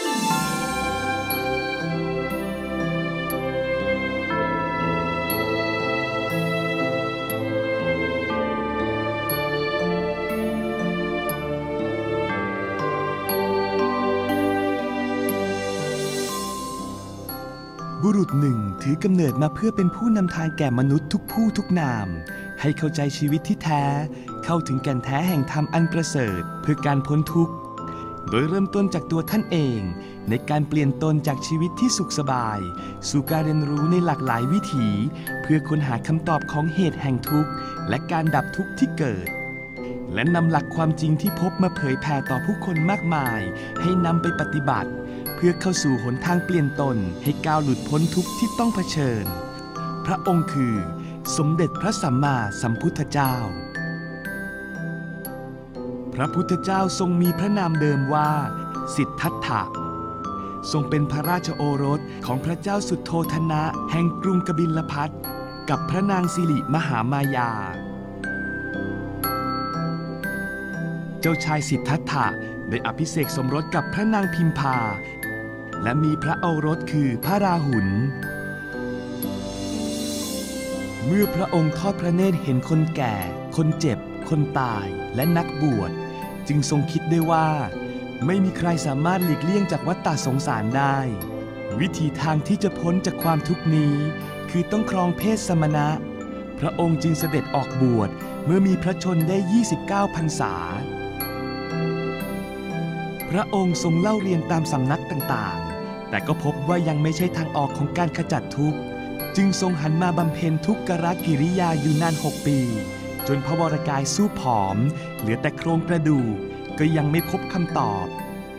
บุรุษหนึ่งถือกำเนิดมาเพื่อเป็นผู้นำทางแก่มนุษย์ทุกผู้ทุกนามให้เข้าใจชีวิตที่แท้เข้าถึงแก่นแท้แห่งธรรมอันประเสริฐเพื่อการพ้นทุกข์โดยเริ่มต้นจากตัวท่านเองในการเปลี่ยนตนจากชีวิตที่สุขสบายสู่การเรียนรู้ในหลากหลายวิถีเพื่อค้นหาคำตอบของเหตุแห่งทุกข์และการดับทุกข์ที่เกิดและนำหลักความจริงที่พบมาเผยแผ่ต่อผู้คนมากมายให้นำไปปฏิบัติเพื่อเข้าสู่หนทางเปลี่ยนตนให้ก้าวหลุดพ้นทุกข์ที่ต้องเผชิญพระองค์คือสมเด็จพระสัมมาสัมพุทธเจ้าพระพุทธเจ้าทรงมีพระนามเดิมว่าสิทธัตถะทรงเป็นพระราชโอรสของพระเจ้าสุโธทนะแห่งกรุงกบิลพัสต์กับพระนางสิริมหามายาเจ้าชายสิทธัตถะได้อภิเษกสมรสกับพระนางพิมพาและมีพระโอรสคือพระราหุลเมื่อพระองค์ทอดพระเนตรเห็นคนแก่คนเจ็บคนตายและนักบวชจึงทรงคิดได้ว่าไม่มีใครสามารถหลีกเลี่ยงจากวัฏฏะสงสารได้วิธีทางที่จะพ้นจากความทุกข์นี้คือต้องครองเพศสมณะพระองค์จึงเสด็จออกบวชเมื่อมีพระชนได้29 พรรษาพระองค์ทรงเล่าเรียนตามสำนักต่างๆแต่ก็พบว่ายังไม่ใช่ทางออกของการขจัดทุกข์จึงทรงหันมาบำเพ็ญทุกขกิริยาอยู่นาน6 ปีจนพระวรกายสู้ผอมเหลือแต่โครงกระดูกก็ยังไม่พบคำตอบ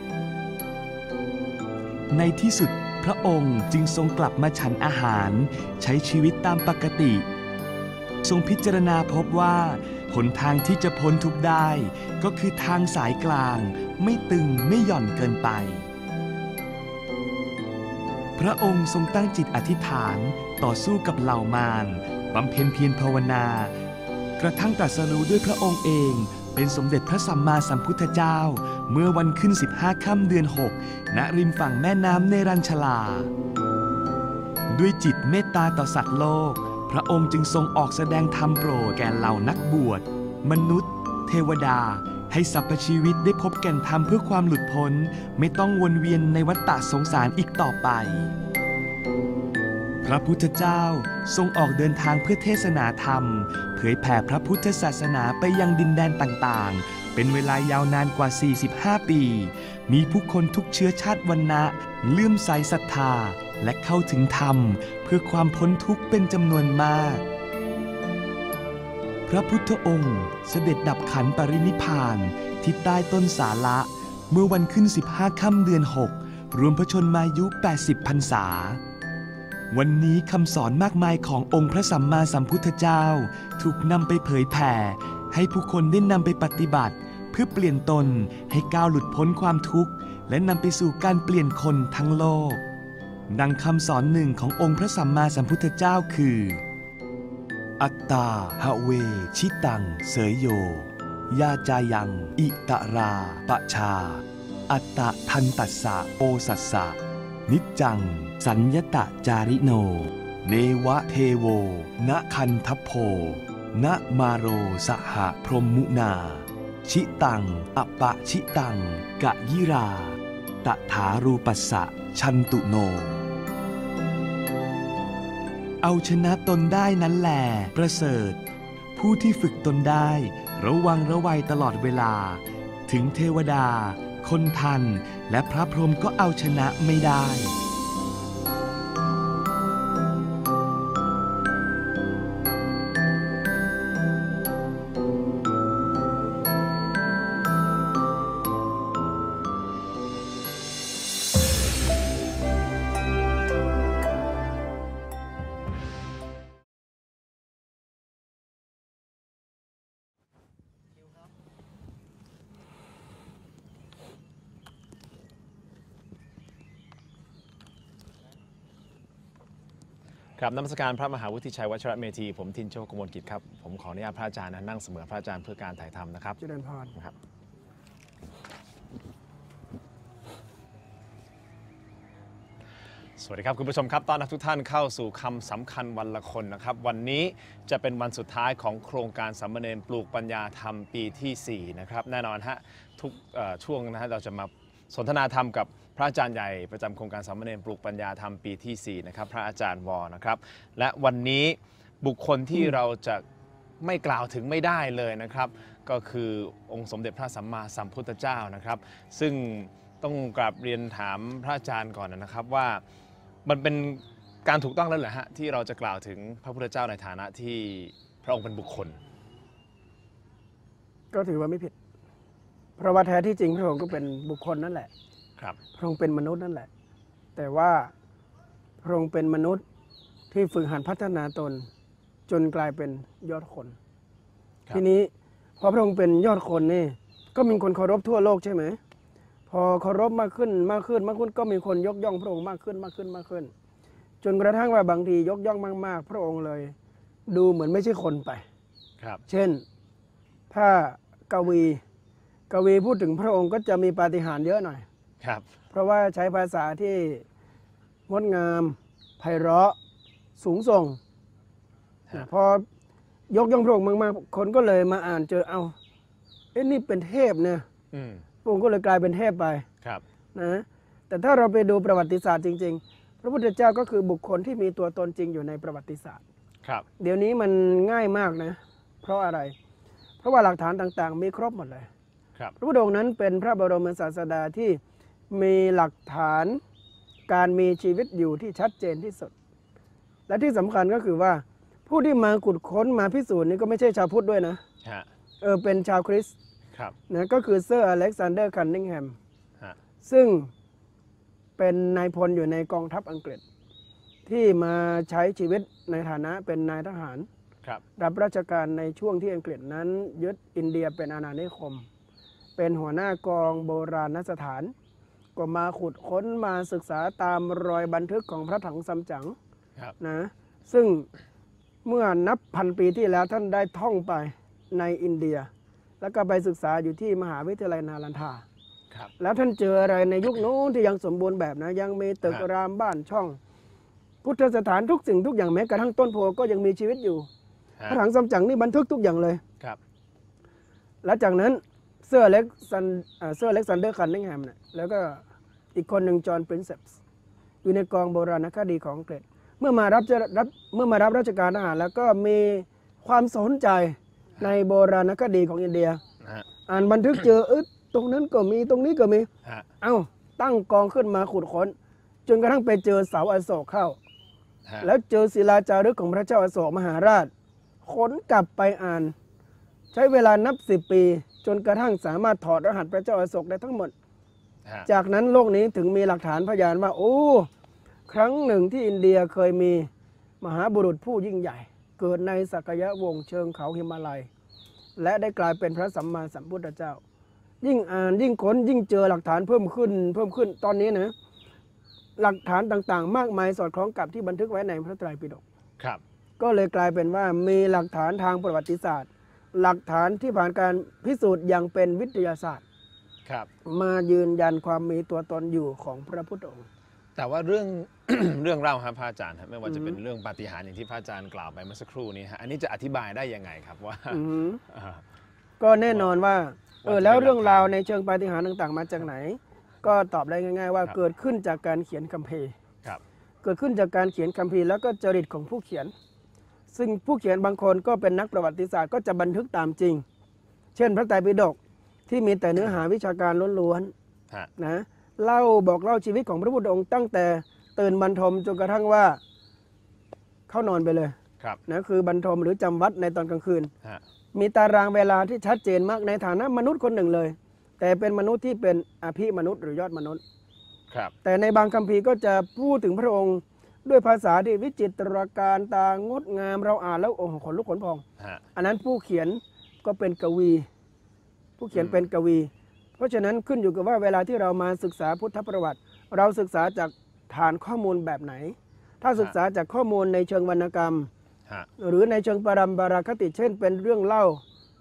ในที่สุดพระองค์จึงทรงกลับมาฉันอาหารใช้ชีวิตตามปกติทรงพิจารณาพบว่าหนทางที่จะพ้นทุกข์ได้ก็คือทางสายกลางไม่ตึงไม่หย่อนเกินไปพระองค์ทรงตั้งจิตอธิษฐานต่อสู้กับเหล่ามารบำเพ็ญเพียรภาวนากระทั่งตรัสรู้ด้วยพระองค์เองเป็นสมเด็จพระสัมมาสัมพุทธเจ้าเมื่อวันขึ้น15 ค่ำเดือน 6ณริมฝั่งแม่น้ำเนรัญชลาด้วยจิตเมตตาต่อสัตว์โลกพระองค์จึงทรงออกแสดงธรรมโปรดแก่เหล่านักบวชมนุษย์เทวดาให้สรรพชีวิตได้พบแก่นธรรมเพื่อความหลุดพ้นไม่ต้องวนเวียนในวัฏฏะสงสารอีกต่อไปพระพุทธเจ้าทรงออกเดินทางเพื่อเทศนาธรรมเผยแผ่พระพุทธศาสนาไปยังดินแดนต่างๆเป็นเวลายาวนานกว่า45 ปีมีผู้คนทุกเชื้อชาติวรรณะเลื่อมใสศรัทธาและเข้าถึงธรรมเพื่อความพ้นทุกข์เป็นจำนวนมากพระพุทธองค์เสด็จดับขันปรินิพพานที่ใต้ต้นสาละเมื่อวันขึ้น15 ค่ำเดือน 6รวมพระชนมายุ80 พรรษาวันนี้คำสอนมากมายขององค์พระสัมมาสัมพุทธเจ้าถูกนำไปเผยแผ่ให้ผู้คนได้นำไปปฏิบัติเพื่อเปลี่ยนตนให้ก้าวหลุดพ้นความทุกข์และนำไปสู่การเปลี่ยนคนทั้งโลกดังคำสอนหนึ่งขององค์พระสัมมาสัมพุทธเจ้าคืออัตตาหะเวชิตังเสยโยยาจายังอิตราปะชาอัตตะทันตัสสะโอสัสสะนิจจังสัญญตะจาริโนเนวะเทโวนะคันทัพโพนะมาโรสหะพรหมุนาชิตังอปะชิตังกะยิราตถารูปัสสะชันตุโนเอาชนะตนได้นั้นแหละประเสริฐผู้ที่ฝึกตนได้ระวังระวัยตลอดเวลาถึงเทวดาคนทันและพระพรหมก็เอาชนะไม่ได้ครับนมัสการพระมหาวุฒิชัยวัชรเมธีผมทินโชคกมลกิจครับผมขออนุญาตพระอาจารย์นั่งเสมอพระอาจารย์เพื่อการถ่ายทำนะครับเจริญพรครับสวัสดีครับคุณผู้ชมครับต้อนรับทุกท่านเข้าสู่คำสำคัญวันละคนนะครับวันนี้จะเป็นวันสุดท้ายของโครงการสามเณรปลูกปัญญาธรรมปีที่4นะครับแน่นอนฮะทุกช่วงนะฮะเราจะมาสนทนาธรรมกับพระอาจารย์ใหญ่ประจำโครงการสามเณรปลูกปัญญาธรรมปีที่4นะครับพระอาจารย์วอนะครับและวันนี้บุคคลที่เราจะไม่กล่าวถึงไม่ได้เลยนะครับก็คือองค์สมเด็จพระสัมมาสัมพุทธเจ้านะครับซึ่งต้องกราบเรียนถามพระอาจารย์ก่อนนะครับว่ามันเป็นการถูกต้องแล้วเหรอฮะที่เราจะกล่าวถึงพระพุทธเจ้าในฐานะที่พระองค์เป็นบุคคลก็ถือว่าไม่ผิดเพราะว่าแท้ที่จริงพระองค์ก็เป็นบุคคลนั่นแหละครับพระองค์เป็นมนุษย์นั่นแหละ แต่ว่าพระองค์เป็นมนุษย์ที่ฝึกหัดพัฒนาตนจนกลายเป็นยอดคนทีนี้พอพระองค์เป็นยอดคนนี่ก็มีคนเคารพทั่วโลกใช่ไหมพอเคารพมากขึ้นก็มีคนยกย่องพระองค์มากขึ้นจนกระทั่งว่าบางทียกย่องมากๆพระองค์เลยดูเหมือนไม่ใช่คนไปครับเช่นถ้ากวีพูดถึงพระองค์ก็จะมีปาฏิหาริย์เยอะหน่อยครับเพราะว่าใช้ภาษาที่งดงามไพเราะสูงส่งพอยกย่องพระองค์มากๆคนก็เลยมาอ่านเจอเอานี่เป็นเทพเนี่ยพระองค์ก็เลยกลายเป็นเทพไปนะแต่ถ้าเราไปดูประวัติศาสตร์จริงๆพระพุทธเจ้าก็คือบุคคลที่มีตัวตนจริงอยู่ในประวัติศาสตร์เดี๋ยวนี้มันง่ายมากนะเพราะอะไรเพราะว่าหลักฐานต่างๆมีครบหมดเลยพระพุทธองค์นั้นเป็นพระบรมศาสดาที่มีหลักฐานการมีชีวิตอยู่ที่ชัดเจนที่สุดและที่สำคัญก็คือว่าผู้ที่มาขุดค้นมาพิสูจน์นี่ก็ไม่ใช่ชาวพุทธด้วยนะเป็นชาวคริสต์นะก็คือเซอร์อเล็กซานเดอร์คันนิงแฮมซึ่งเป็นนายพลอยู่ในกองทัพอังกฤษที่มาใช้ชีวิตในฐานะเป็นนายทหารรับราชการในช่วงที่อังกฤษนั้นยึดอินเดียเป็นอาณานิคมเป็นหัวหน้ากองโบราณสถานก็มาขุดค้นมาศึกษาตามรอยบันทึกของพระถังซัมจั๋งนะซึ่งเมื่อนับพันปีที่แล้วท่านได้ท่องไปในอินเดียแล้วก็ไปศึกษาอยู่ที่มหาวิทยาลัยนาลันทาแล้วท่านเจออะไรในยุคโน้นที่ยังสมบูรณ์แบบนะยังมีตึกรามบ้านช่องพุทธสถานทุกสิ่งทุกอย่างแม้กระทั่งต้นโพก็ยังมีชีวิตอยู่พระถังซัมจั๋งนี่บันทึกทุกอย่างเลยและจากนั้นเซอร์อเล็กซานเดอร์คันนิงแฮมเนี่ยแล้วก็อีกคนหนึ่งจอห์นปรินเซปส์อยู่ในกองโบราณคดีของอังกฤษเมื่อมารับราชการทหารแล้วก็มีความสนใจในโบราณคดีของอินเดียอ่านบันทึกเจอตรงนั้นก็มีตรงนี้ก็มีตั้งกองขึ้นมาขุดค้นจนกระทั่งไปเจอเสาอโศกเข้าแล้วเจอศิลาจารึกของพระเจ้าอโศกมหาราชค้นกลับไปอ่านใช้เวลานับ10 ปีจนกระทั่งสามารถถอดรหัสพระเจ้าอโศกได้ทั้งหมดจากนั้นโลกนี้ถึงมีหลักฐานพยานว่าครั้งหนึ่งที่อินเดียเคยมีมหาบุรุษผู้ยิ่งใหญ่เกิดในสักยวงศ์เชิงเขาหิมาลัยและได้กลายเป็นพระสัมมาสัมพุทธเจ้ายิ่งอ่านยิ่งค้นยิ่งเจอหลักฐานเพิ่มขึ้นตอนนี้นะหลักฐานต่างๆมากมายสอดคล้องกับที่บันทึกไว้ในพระไตรปิฎกก็เลยกลายเป็นว่ามีหลักฐานทางประวัติศาสตร์หลักฐานที่ผ่านการพิสูจน์อย่างเป็นวิทยาศาสตร์มายืนยันความมีตัวตนอยู่ของพระพุทธองค์แต่ว่าเรื่อง เรื่องเล่าครับพระอาจารย์ไม่ว่าจะเป็นเรื่องปาฏิหาริย์อย่างที่พระอาจารย์กล่าวไปเมื่อสักครู่นี้ฮะอันนี้จะอธิบายได้ยังไงครับว่าก็แน่นอนว่าแล้วเรื่องราวในเชิงปาฏิหาริย์ต่างๆมาจากไหนก็ตอบได้ง่ายๆว่าเกิดขึ้นจากการเขียนคัมภีร์เกิดขึ้นจากการเขียนคัมภีร์แล้วก็จริตของผู้เขียนซึ่งผู้เขียนบางคนก็เป็นนักประวัติศาสตร์ก็จะบันทึกตามจริงเช่นพระไตรปิฎกที่มีแต่เนื้อหาวิชาการล้วนๆนะบอกเล่าชีวิตของพระพุทธองค์ตั้งแต่ตื่นบรรทมจนกระทั่งว่าเข้านอนไปเลยนะคือบรรทมหรือจำวัดในตอนกลางคืนมีตารางเวลาที่ชัดเจนมากในฐานะมนุษย์คนหนึ่งเลยแต่เป็นมนุษย์ที่เป็นอภิมนุษย์หรือยอดมนุษย์แต่ในบางคัมภีร์ก็จะพูดถึงพระองค์ด้วยภาษาที่วิจิตรการตางดงามเราอ่านแล้วขนลุกขนพองอันนั้นผู้เขียนก็เป็นกวีผู้เขียนเป็นกวีเพราะฉะนั้นขึ้นอยู่กับว่าเวลาที่เรามาศึกษาพุทธประวัติเราศึกษาจากฐานข้อมูลแบบไหนถ้าศึกษาจากข้อมูลในเชิงวรรณกรรมหรือในเชิงปรัมปราคติเช่นเป็นเรื่องเล่า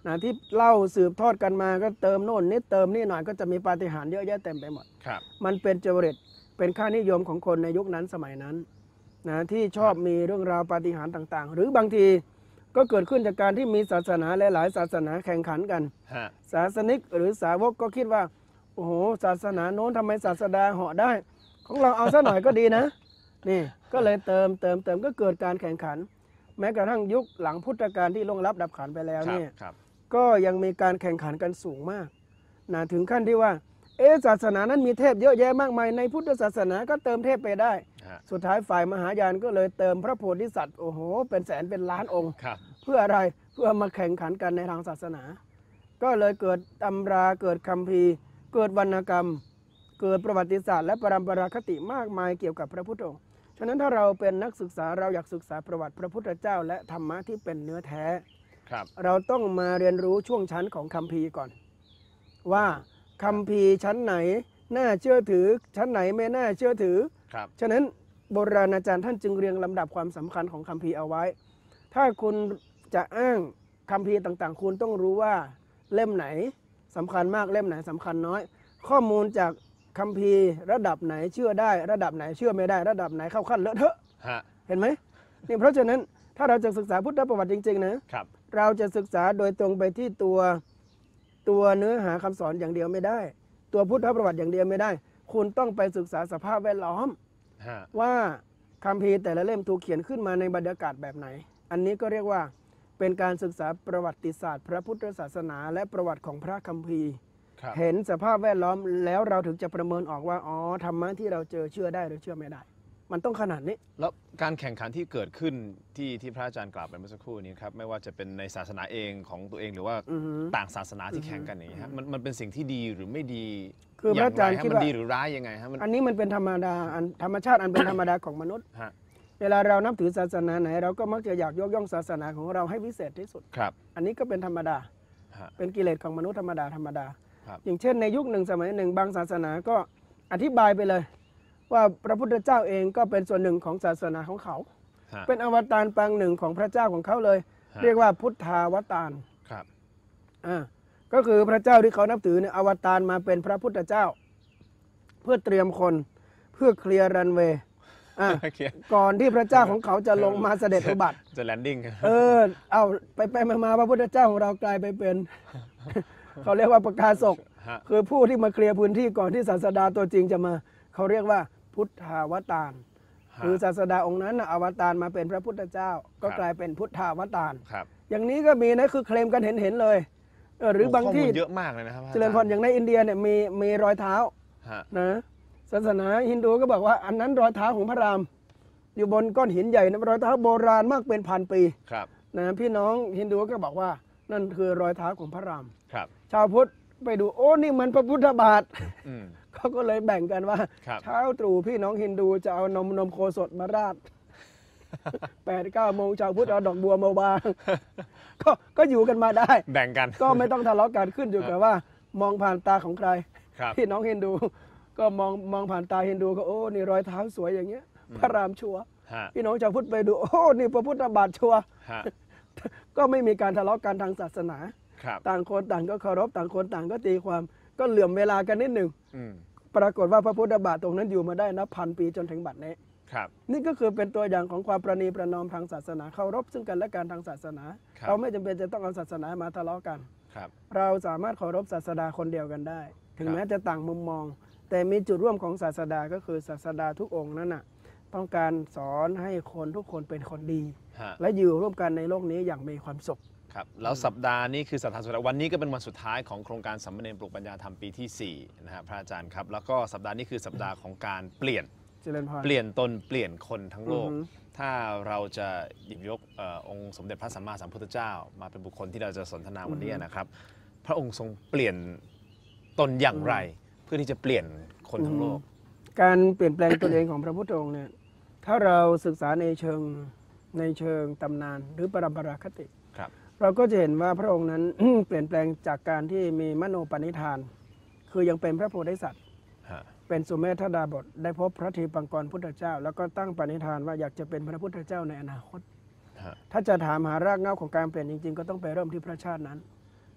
นะที่เล่าสืบทอดกันมาก็เติมโน่นนิดเติมนี่หน่อยก็จะมีปาฏิหาริย์เยอะแยะเต็มไปหมดครับมันเป็นจริตเป็นค่านิยมของคนในยุคนั้นสมัยนั้นนะที่ชอบมีเรื่องราวปาฏิหาริย์ต่างๆ หรือบางทีก็เกิดขึ้นจากการที่มีศาสนาหลายๆศาสนาแข่งขันกันฮะศาสนิกหรือสาวกก็คิดว่าโอ้โหศาสนาโน้นทำไมศาสดาเหาะได้ ของเราเอาซะหน่อยก็ดีนะ นี่ก็เลยเติมก็เกิดการแข่งขัน แม้กระทั่งยุคหลังพุทธกาลที่ล่วงลับดับขันไปแล้วเนี่ยครับก็ยังมีการแข่งขันกันสูงมากนะถึงขั้นที่ว่าศาสนานั้นมีเทพเยอะแยะมากมายในพุทธศาสนาก็เติมเทพไปได้ฮะสุดท้ายฝ่ายมหายานก็เลยเติมพระโพธิสัตว์โอ้โหเป็นแสนเป็นล้านองค์ครับเพื่ออะไรเพื่อมาแข่งขันกันในทางศาสนา ก็เลยเกิดตำราเกิดคัมภีร์ เกิดวรรณกรรม เกิดประวัติศาสตร์และปรัมปราคติมากมายเกี่ยวกับพระพุทธองค์ฉะนั้นถ้าเราเป็นนักศึกษาเราอยากศึกษาประวัติพระพุทธเจ้าและธรรมะที่เป็นเนื้อแท้ครับเราต้องมาเรียนรู้ช่วงชั้นของคัมภีร์ก่อน ว่าคัมภีร์ชั้นไหนน่าเชื่อถือชั้นไหนไม่น่าเชื่อถือครับฉะนั้นโบราณอาจารย์ท่านจึงเรียงลำดับความสำคัญของคัมภีร์เอาไว้ ถ้าคุณจะอ้างคัมภีร์ต่างๆ คุณต้องรู้ว่าเล่มไหนสำคัญมากเล่มไหนสำคัญน้อย ข้อมูลจากคัมภีร์ระดับไหนเชื่อได้ ระดับไหนเชื่อไม่ได้ ระดับไหนเข้าขั้นเลอะเทอะฮะเห็นไหมนี่เพราะฉะนั้นถ้าเราจะศึกษาพุทธประวัติจริงๆนะครับ เราจะศึกษาโดยตรงไปที่ตัวเนื้อหาคำสอนอย่างเดียวไม่ได้ ตัวพุทธประวัติอย่างเดียวไม่ได้ คุณต้องไปศึกษาสภาพแวดล้อมฮะว่าคัมภีร์แต่ละเล่มถูกเขียนขึ้นมาในบรรยากาศแบบไหน อันนี้ก็เรียกว่าเป็นการศึกษาประวัติศาสตร์ พระพุทธศาสนา และประวัติของพระคัมภีร์ครับเห็นสภาพแวดล้อมแล้วเราถึงจะประเมินออกว่าอ๋อธรรมะที่เราเจอเชื่อได้หรือเชื่อไม่ได้ มันต้องขนาดนี้แล้วการแข่งขันที่เกิดขึ้นที่พระอาจารย์กล่าวไปเมื่อสักครู่นี้ครับไม่ว่าจะเป็นในศาสนาเองของตัวเองหรือว่าอือฮึต่างศาสนาที่แข่งกันอย่างนี้ฮะมันเป็นสิ่งที่ดีหรือไม่ดีคือพระอาจารย์งไฮคิดมันว่าดีหรือร้ายยังไงฮะมันอันนี้มันเป็นธรรมดาธรรมชาติอันเป็นธรรมดาของมนุษย์ฮะเวลาเรานับถือศาสนาไหน เราก็มักจะอยากยกย่องศาสนาของเราให้วิเศษที่สุดครับอันนี้ก็เป็นธรรมดาฮะเป็นกิเลสของมนุษย์ธรรมดาครับอย่างเช่นในยุคหนึ่งสมัยหนึ่งบางศาสนาก็อธิบายไปเลย ว่าพระพุทธเจ้าเองก็เป็นส่วนหนึ่งของศาสนาของเขาฮะเป็นอวตารปางหนึ่งของพระเจ้าของเขาเลยฮะเรียกว่าพุทธาวตารครับก็คือพระเจ้าที่เขานับถือเนี่ยอวตารมาเป็นพระพุทธเจ้า เพื่อเตรียมคนเพื่อเคลียร์รันเวย์ก่อนที่พระเจ้าของเขาจะลงมาเสด็จอุบัติจะแลนดิ้งเอาไปมาพระพุทธเจ้าของเรากลายไปเป็น เขาเรียกว่าประกาศกฮะคือผู้ที่มาเคลียร์พื้นที่ก่อนที่ศาสดาตัวจริงจะมา เขาเรียกว่าพุทธาวตารคือศาสดาองค์นั้นน่ะอวตารมาเป็นพระพุทธเจ้า ก็กลายเป็นพุทธาวตารครับอย่างนี้ก็มีนะคือเคลมกันเห็นเลยหรือบางที่ข้อมูลเยอะมากเลยนะครับเจริญพรอย่างในอินเดียเนี่ยมีรอยเท้าฮะนะศาสนาฮินดูก็บอกว่าอันนั้นรอยเท้าของพระราม อยู่บนก้อนหินใหญ่นะรอยเท้าโบราณมากเป็นพันปีครับนะพี่น้องฮินดูก็บอกว่านั่นคือรอยเท้าของพระรามครับชาวพุทธไปดูโอ้นี่มันพระพุทธบาทอืมเขาก็เลยแบ่งกันว่าครับเช้าตรู่พี่น้องฮินดูจะเอานมโคสดมาราด 8-9 โมงชาวพุทธเอาดอกบัวมาวาง ก็อยู่กันมาได้แบ่งกันก็ไม่ต้องทะเลาะกันขึ้นอยู่กับว่ามองผ่านตาของใครครับพี่น้องฮินดู ก็มองผ่านตาฮินดูก็โอ้นี่รอยเท้าสวยอย่างเงี้ย พระรามชัวร์ฮะพี่น้องชาวพุทธไปดูโอ้นี่พระพุทธบาทชัวร์ฮะก็ไม่มีการทะเลาะกันทางศาสนาครับต่างคนต่างก็เคารพต่างคนต่างก็ตีความก็เหลื่อมเวลากันนิดหนึ่งอืมปรากฏว่าพระพุทธบาทตรงนั้นอยู่มาได้นับพันปีจนถึงบัดนี้ครับนี่ก็คือเป็นตัวอย่างของความประนีประนอมทางศาสนาเคารพซึ่งกันและกันทางศาสนาครับเราไม่จำเป็นจะต้องเอาศาสนามาทะเลาะกันครับเราสามารถเคารพศาสดาคนเดียวกันได้ ถึงครับแม้จะต่างมุมมอง แต่มีจุดร่วมของศาสดาก็คือศาสดาทุกองค์นั้นน่ะต้องการสอนให้คนทุกคนเป็นคนดีฮะและอยู่ร่วมกันในโลกนี้อย่างมีความสุขครับแล้วสัปดาห์นี้คือสัปดาห์สุดท้ายวันนี้ก็เป็นวันสุดท้ายของโครงการสัมมเนรปลูกปัญญาธรรมปีที่4นะฮะพระอาจารย์ครับแล้วก็สัปดาห์นี้คือสัปดาห์ของการเปลี่ยนเจริญพรเปลี่ยนตนเปลี่ยนคนทั้งโลกอือฮึถ้าเราจะหยิบยกองค์สมเด็จพระสัมมาสัมพุทธเจ้า มาเป็นบุคคลที่เราจะสนทนาวันนี้นะครับ พระองค์ทรงเปลี่ยนตนอย่างไร เพื่อที่จะเปลี่ยนคนทั้งโลกการเปลี่ยนแปลงตนเองของพระพุทธองค์เนี่ยถ้าเราศึกษาในเชิงตำนานหรือปรัมปราคติครับเราก็จะเห็นว่าพระองค์นั้น เปลี่ยนแปลงจากการที่มีมโนปณิธาน คือยังเป็นพระโพธิสัตว์ฮะเป็นสุเมธดาบทได้พบพระทีปังกรพุทธเจ้า แล้วก็ตั้งปณิธานว่าอยากจะเป็นพระพุทธเจ้าในอนาคตฮะถ้าจะถามหารากเหง้าของการเปลี่ยนจริงๆ ก็ต้องไปเริ่มที่พระชาตินั้น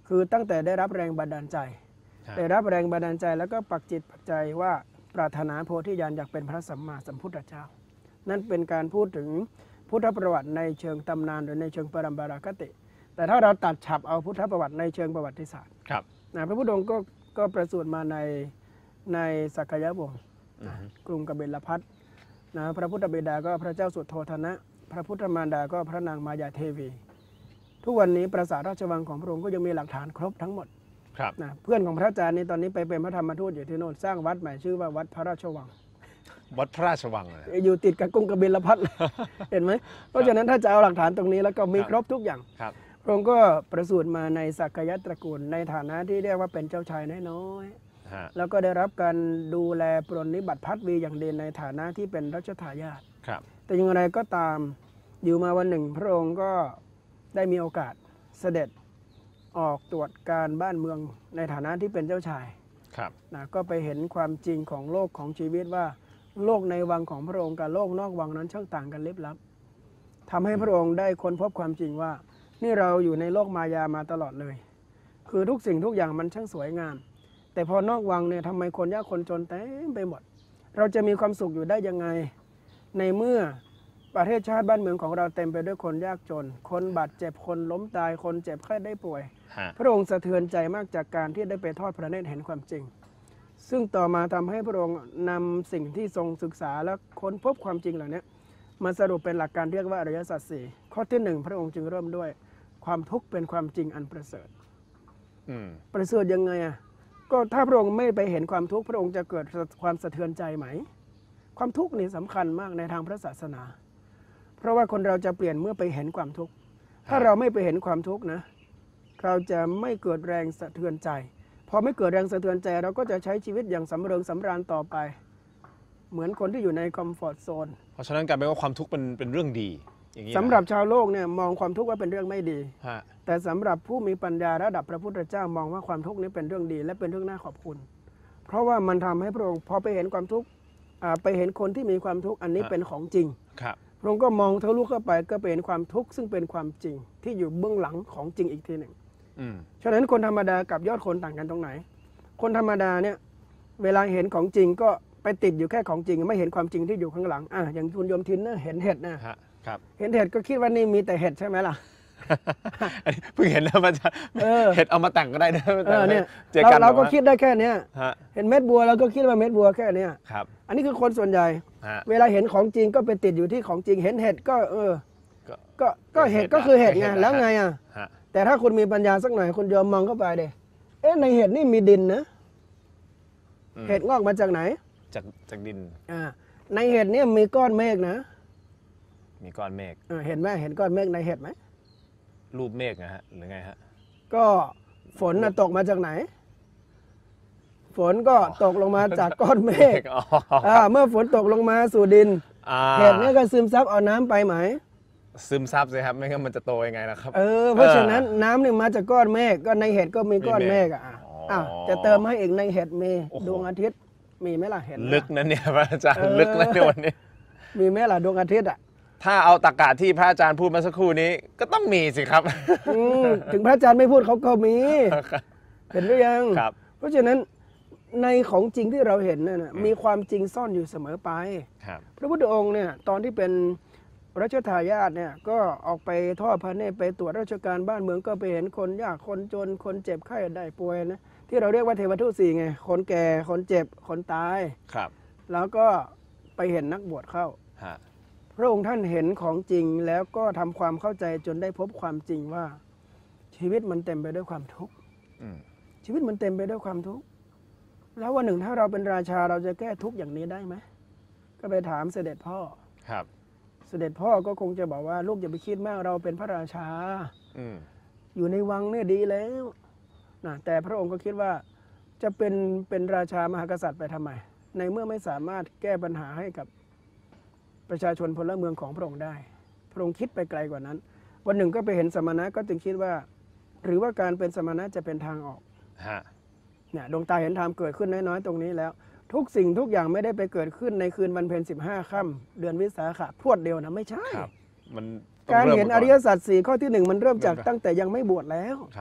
คือตั้งแต่ได้รับแรงบันดาลใจครับได้รับแรงบันดาลใจแล้วก็ปักจิตปักใจว่าปรารถนาโพธิญาณอยากเป็นพระสัมมาสัมพุทธเจ้า นั่นเป็นการพูดถึงพุทธประวัติในเชิงตำนานหรือในเชิงปรัมปราคติ แต่ถ้าเราตัดฉับเอาพุทธประวัติในเชิงประวัติศาสตร์ครับนะพระพุทธองค์ก็ประสูติมาในสักยวงศ์อือฮึกรุงกบิลพัสนะพระพุทธบิดาก็พระเจ้าสุโธทนะ พระพุทธมารดาก็พระนางมายาเทวี ทุกวันนี้ปราสาทราชวังของพระองค์ก็ยังมีหลักฐานครบทั้งหมดครับนะเพื่อนของพระอาจารย์นี่ตอนนี้ไปเป็นพระธรรมทูตอยู่ที่โน่นสร้างวัดใหม่ชื่อว่าวัดพระราชวังวัดพระราชวังเลยอยู่ติดกับกรุงกบิลพัสเลย เห็นไหมเพราะฉะนั้นถ้าจะเอาหลักฐานตรงนี้แล้วก็มีครบทุกอย่างครับพระองค์ก็ประสูติมาในสักยตระกูลในฐานะที่เรียกว่าเป็นเจ้าชายน้อยๆฮะแล้วก็ได้รับการดูแลปรนนิบัติพัดวีอย่างดีในฐานะที่เป็นรัชทายาทครับแต่อย่างไรก็ตามอยู่มาวันหนึ่ง พระองค์ก็ได้มีโอกาสเสด็จออกตรวจการบ้านเมืองในฐานะที่เป็นเจ้าชายครับนะก็ไปเห็นความจริงของโลกของชีวิตว่าโลกในวังของพระองค์กับโลกนอกวังนั้นช่างต่างกันลิบลับทำให้พระองค์ได้ค้นพบความจริงว่า นี่เราอยู่ในโลกมายามาตลอดเลย คือทุกสิ่งทุกอย่างมันช่างสวยงาม แต่พอนอกวังเนี่ยทำไมคนยากคนจนเต็มไปหมด เราจะมีความสุขอยู่ได้ยังไง ในเมื่อประเทศชาติบ้านเมืองของเราเต็มไปด้วยคนยากจน คนบาดเจ็บคนล้มตายคนเจ็บไข้ได้ป่วยฮะพระองค์สะเทือนใจมากจากการที่ได้ไปทอดพระเนตรเห็นความจริง ซึ่งต่อมาทำให้พระองค์นำสิ่งที่ทรงศึกษาและค้นพบความจริงเหล่านี้มาสรุปเป็นหลักการเรียกว่าอริยสัจสี่ข้อที่หนึ่งพระองค์จึงเริ่มด้วยความทุกข์เป็นความจริงอันประเสริฐอืมประเสริฐยังไงอ่ะก็ถ้าพระองค์ไม่ไปเห็นความทุกข์พระองค์จะเกิดความสะเทือนใจไหม ความทุกข์นี่สำคัญมากในทางพระศาสนา เพราะว่าคนเราจะเปลี่ยนเมื่อไปเห็นความทุกข์ถ้าเราไม่ไปเห็นความทุกข์นะเราจะไม่เกิดแรงสะเทือนใจพอไม่เกิดแรงสะเทือนใจเราก็จะใช้ชีวิตอย่างสำเริงสำราญต่อไป เหมือนคนที่อยู่ในคอมฟอร์ทโซนเพราะฉะนั้นกลายเป็นว่าความทุกข์เป็นเรื่องดีอย่างนี้นะสำหรับชาวโลกเนี่ยมองความทุกข์ว่าเป็นเรื่องไม่ดีฮะแต่สำหรับผู้มีปัญญาระดับพระพุทธเจ้ามองว่าความทุกข์นี้เป็นเรื่องดี และเป็นเรื่องน่าขอบคุณ เพราะว่ามันทำให้พระองค์พอไปเห็นความทุกข์ไปเห็นคนที่มีความทุกข์อันนี้เป็นของจริงครับพระองค์ก็มองทะลุเข้าไปก็ไปเห็นความทุกข์ซึ่งเป็นความจริงที่อยู่เบื้องหลังของจริงอีกทีหนึ่งอืมฉะนั้นคนธรรมดากับยอดคนต่างกันตรงไหน คนธรรมดาเนี่ยเวลาเห็นของจริงก็ไปติดอยู่แค่ของจริง ไม่เห็นความจริงที่อยู่ข้างหลังอย่างคุณโยมทินนะเห็นเห็ดนะฮะ ครับเห็นเห็ดก็คิดว่านี่มีแต่เห็ดใช่ไหมล่ะอันนี้เพิ่งเห็นนะอาจารย์เออเห็ดเอามาแต่งก็ได้นะเนี่ยเจอกันเราก็หอวะคิดได้แค่เนี้ยฮะเห็นเม็ดบัวเราก็คิดว่าเม็ดบัวแค่เนี้ยครับอันนี้คือคนส่วนใหญ่ฮะเวลาเห็นของจริงก็ไปติดอยู่ที่ของจริงเห็นเห็ดก็ก็ก็เห็ดก็คือเห็ดไงเห็ดนะแล้วไงอ่ะฮะแต่ถ้าคุณมีปัญญาสักหน่อยคุณยอมมองเข้าไปเดในเห็ดนี่มีดินนะอืมเห็ดงอกมาจากไหนจากดินในเห็ดเนี่ยมีก้อนเมฆนะมีก้อนเมฆเห็นไหมเห็นก้อนเมฆในเห็ดไหมรูปเมฆนะฮะหรือไงฮะก็ฝนตกมาจากไหน ฝนก็ตกลงมาจากก้อนเมฆอ๋อเมื่อฝนตกลงมาสู่ดินอ่าเห็ดเนี่ยก็ซึมซับเอาน้ำไปไหมซึมซับสิครับไม่งั้นมันจะโตยังไงล่ะครับเพราะฉะนั้นน้ำเนี่ยมาจากก้อนเมฆก็ในเห็ดก็มีก้อนเมฆอ๋อจะเติมให้อีกในเห็ดมีโอ้โหดวงอาทิตย์มีไหมล่ะเห็นไหมลึกนั้นเนี่ยพระอาจารย์ลึกนะในวันนี้มีไหมล่ะดวงอาทิตย์ถ้าเอาตรรกะที่พระอาจารย์พูดมาสักครู่นี้ก็ต้องมีสิครับถึงพระอาจารย์ไม่พูดเขาก็มี เห็นหรือยังครับเพราะฉะนั้นในของจริงที่เราเห็นนั่นนะมีความจริงซ่อนอยู่เสมอไปครับพระพุทธองค์เนี่ยตอนที่เป็นรัชทายาทเนี่ยก็ออกไปทอดพระเนตรไปตรวจราชการบ้านเมืองก็ไปเห็นคนยากคนจนคนเจ็บไข้ได้ป่วยนะที่เราเรียกว่าเทวทูตสี่ไงคนแก่คนเจ็บคนตายครับแล้วก็ไปเห็นนักบวชเข้าฮะพระองค์ท่านเห็นของจริงแล้วก็ทำความเข้าใจจนได้พบความจริงว่า ชีวิตมันเต็มไปด้วยความทุกข์อืมชีวิตมันเต็มไปด้วยความทุกข์แล้ววันหนึ่งถ้าเราเป็นราชาเราจะแก้ทุกข์อย่างนี้ได้ไหมก็ไปถามเสด็จพ่อครับเสด็จพ่อก็คงจะบอกว่าลูกอย่าไปคิดมากเราเป็นพระราชาอืมอยู่ในวังเนี่ยดีแล้วนะแต่พระองค์ก็คิดว่าจะเป็นราชามหากษัตริย์ไปทำไม ในเมื่อไม่สามารถแก้ปัญหาให้กับประชาชนพลเมืองของพระองค์ได้ พระองค์คิดไปไกลกว่านั้น วันหนึ่งก็ไปเห็นสมณะก็จึงคิดว่า หรือว่าการเป็นสมณะจะเป็นทางออกฮะเนี่ยดวงตาเห็นธรรมเกิดขึ้นน้อยๆตรงนี้แล้ว ทุกสิ่งทุกอย่างไม่ได้ไปเกิดขึ้นในคืนวันเพ็ญ15 ค่ำเดือนวิสาขะพรวดเดียวนะไม่ใช่ครับมันต้องการมเห็นมอริยสัจสี่ข้อที่หนึ่งมันเริ่มจากเริ่มจากตั้งแต่ยังไม่บวชแล้วครับ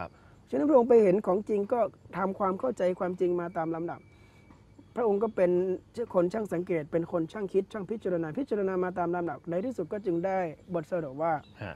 ฉะนั้นพระองค์ไปเห็นของจริงก็ทำความเข้าใจความจริงมาตามลำดับ พระองค์ก็เป็นคนช่างสังเกตเป็นคนช่างคิดช่างพิจารณามาตามลำดับในที่สุดก็จึงได้บทสรุปว่า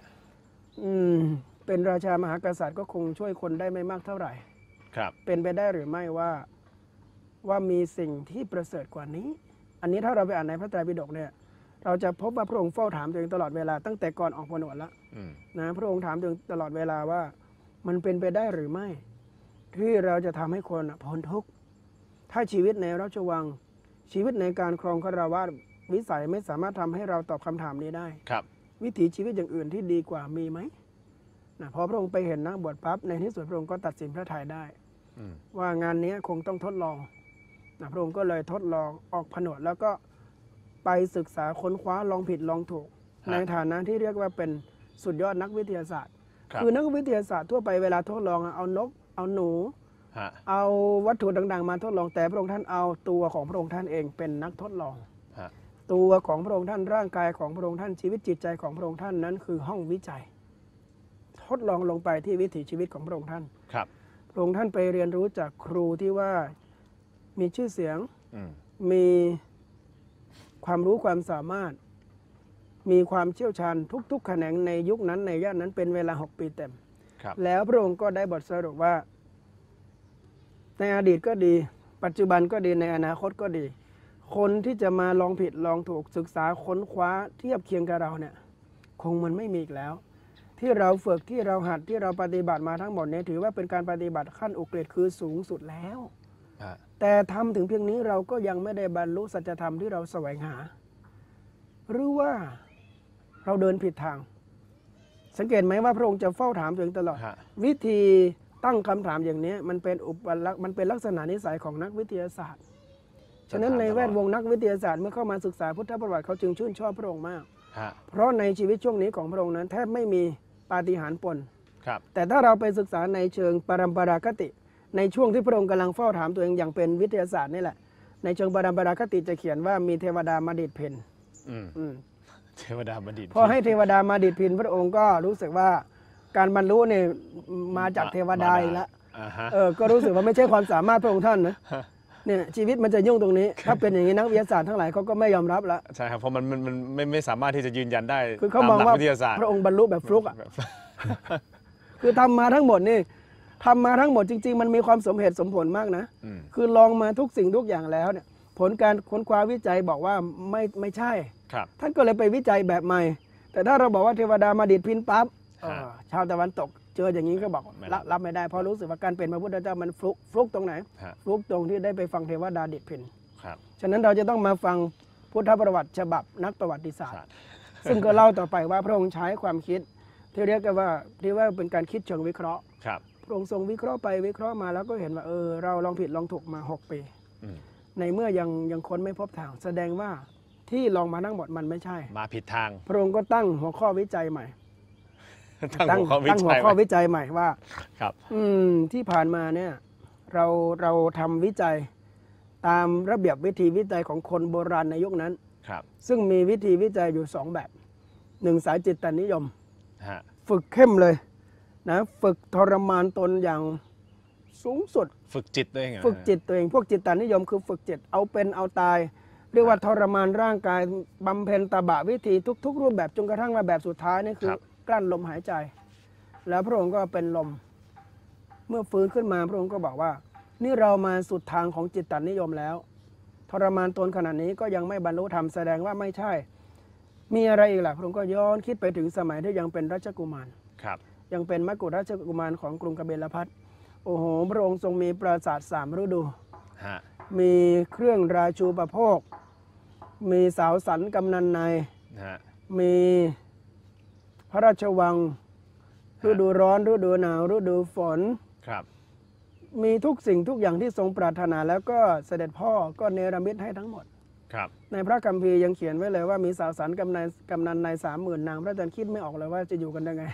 เป็นราชามหากษัตริย์ก็คงช่วยคนได้ไม่มากเท่าไหร่เป็นไปได้หรือไม่ว่ามีสิ่งที่ประเสริฐกว่านี้ อันนี้ถ้าเราไปอ่านในพระไตรปิฎกเนี่ยเราจะพบว่าพระองค์เฝ้าถามตัวเองตลอดเวลาตั้งแต่ก่อนออกผนวดแล้วนะพระองค์ถามตัวเองตลอดเวลาว่ามันเป็นไปได้หรือไม่ที่เราจะทำให้คนพ้นทุกข์ถ้าชีวิตในราชวังชีวิตในการครองคฤหัสถ์วิสัยไม่สามารถทำให้เราตอบคำถามนี้ได้วิถีชีวิตอย่างอื่นที่ดีกว่ามีไหมนะพอพระองค์ไปเห็นนักบวชปั๊บในที่สุดพระองค์ก็ตัดสินพระทัยได้ว่างานนี้คงต้องทดลองนะพระองค์ก็เลยทดลองออกผนวดแล้วก็ไปศึกษาค้นคว้าลองผิดลองถูกในฐานะที่เรียกว่าเป็นสุดยอดนักวิทยาศาสตร์คือนักวิทยาศาสตร์ทั่วไปเวลาทดลองเอานกเอาหนูเอาวัตถุต่างๆมาทดลองแต่พระองค์ท่านเอาตัวของพระองค์ท่านเองเป็นนักทดลองตัวของพระองค์ท่านร่างกายของพระองค์ท่านชีวิตจิตใจของพระองค์ท่านนั้นคือห้องวิจัยทดลองลงไปที่วิถีชีวิตของพระองค์ท่านพระองค์ท่านไปเรียนรู้จากครูที่ว่ามีชื่อเสียงมีความรู้ความสามารถมีความเชี่ยวชาญทุกๆแขนงในยุคนั้นในย่านนั้นเป็นเวลา6 ปีเต็มแล้วพระองค์ก็ได้บทสรุปว่าในอดีตก็ดีปัจจุบันก็ดีในอนาคตก็ดีคนที่จะมาลองผิดลองถูกศึกษาค้นคว้าเทียบเคียงกับเราเนี่ยคงมันไม่มีอีกแล้วที่เราฝึกที่เราหัดที่เราปฏิบัติมาทั้งหมดนี้ถือว่าเป็นการปฏิบัติขั้นอุกฤษคือสูงสุดแล้วแต่ทำถึงเพียงนี้เราก็ยังไม่ได้บรรลุสัจธรรมที่เราแสวงหาหรือว่าเราเดินผิดทางสังเกตไหมว่าพระองค์จะเฝ้าถามตัวเองตลอดวิธีตั้งคำถามอย่างนี้มันเป็นลักษณะนิสัยของนักวิทยาศาสตร์ฉะนั้นในแวดวงนักวิทยาศาสตร์เมื่อเข้ามาศึกษาพุทธประวัติเขาจึงชื่นชอบพระองค์มากเพราะในชีวิตช่วงนี้ของพระองค์นั้นแทบไม่มีปาฏิหาริย์ปนแต่ถ้าเราไปศึกษาในเชิงปรัมปราคติในช่วงที่พระองค์กำลังเฝ้าถามตัวเองอย่างเป็นวิทยาศาสตร์นี่แหละในเชิงปรัมปราคติจะเขียนว่ามีเทวดามาดีดพิณเทวดามาดีดพอให้เทวดามาดีดพิณพระองค์ก็รู้สึกว่าการบรรลุเนี่ยมาจากเทวดาอีกแล้วก็รู้สึกว่าไม่ใช่ความสามารถพระองค์ท่านนะเนี่ยชีวิตมันจะยุ่งตรงนี้ถ้าเป็นอย่างนี้นักวิทยาศาสตร์ทั้งหลายเขาก็ไม่ยอมรับแล้วใช่ครับเพราะมันไม่สามารถที่จะยืนยันได้คือเขามองว่าพระองค์บรรลุแบบฟลุกอ่ะคือทำมาทั้งหมดนี่ทำมาทั้งหมดจริงๆมันมีความสมเหตุสมผลมากนะคือลองมาทุกสิ่งทุกอย่างแล้วเนี่ยผลการค้นคว้าวิจัยบอกว่าไม่ใช่ท่านก็เลยไปวิจัยแบบใหม่แต่ถ้าเราบอกว่าเทวดามาดีดพิณปั๊บชาวตะวันตกเจออย่างนี้ก็บอกรับไม่ได้เพราะรู้สึกว่าการเป็นพระพุทธเจ้ามันฟลุกตรงไหนฟลุกตรงที่ได้ไปฟังเทวดาดีดพิณฉะนั้นเราจะต้องมาฟังพุทธประวัติฉบับนักประวัติศาสตร์ซึ่งก็เล่าต่อไปว่าพระองค์ใช้ความคิดที่เรียกกันว่าเป็นการคิดเชิงวิเคราะห์พระองค์ทรงวิเคราะห์ไปวิเคราะห์มาแล้วก็เห็นว่าเราลองผิดลองถูกมา6 ปีในเมื่อยังค้นไม่พบทางแสดงว่าที่ลองมาทั้งหมดมันไม่ใช่มาผิดทางพระองค์ก็ตั้งหัวข้อวิจัยใหม่ตั้งหัวข้อวิจัยใหม่ว่าที่ผ่านมาเนี่ยเราทำวิจัยตามระเบียบวิธีวิจัยของคนโบราณในยุคนั้นซึ่งมีวิธีวิจัยอยู่2 แบบ1สายจิตตนิยมฝึกเข้มเลยนะฝึกทรมานตนอย่างสูงสุดฝึกจิตตัวเองฝึกจิตตัวเองพวกจิตตนิยมคือฝึกจิตเอาเป็นเอาตายเรียกว่าทรมานร่างกายบำเพ็ญตบะวิธีทุกรูปแบบจนกระทั่งมาแบบสุดท้ายนี่คือกลั้นลมหายใจแล้วพระองค์ก็เป็นลมเมื่อฟื้นขึ้นมาพระองค์ก็บอกว่านี่เรามาสุดทางของจิตตนิยมแล้วทรมานตนขนาดนี้ก็ยังไม่บรรลุธรรมแสดงว่าไม่ใช่มีอะไรอีกล่ะพระองค์ก็ย้อนคิดไปถึงสมัยที่ยังเป็นราชกุมารยังเป็นมกุฎราชกุมารของกรุงกบิลพัสโอ้โหพระองค์ทรงมีปราสาท3 ฤดูมีเครื่องราชูปโภคมีสาวสันกำนันในมีพระราชวังฤดูร้อนฤดูหนาวฤดูฝนมีทุกสิ่งทุกอย่างที่ทรงปรารถนาแล้วก็เสด็จพ่อก็เนรมิตให้ทั้งหมดในพระคัมภีร์ยังเขียนไว้เลยว่ามีสาวสันกำนันใน30,000 นางพระอาจารย์คิดไม่ออกเลยว่าจะอยู่กันยังไง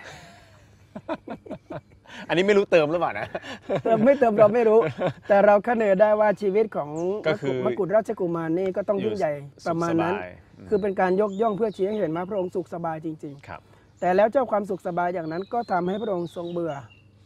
อันนี้ไม่รู้เติมหรือเปล่านะเติมไม่เติมเราไม่รู้แต่เราคาดได้ว่าชีวิตของมกุฎราชกุมารนี่ก็ต้องยิ่งใหญ่ประมาณนั้นคือเป็นการยกย่องเพื่อชี้ให้เห็นว่าพระองค์สุขสบายจริงๆแต่แล้วเจ้าความสุขสบายอย่างนั้นก็ทำให้พระองค์ทรงเบื่อ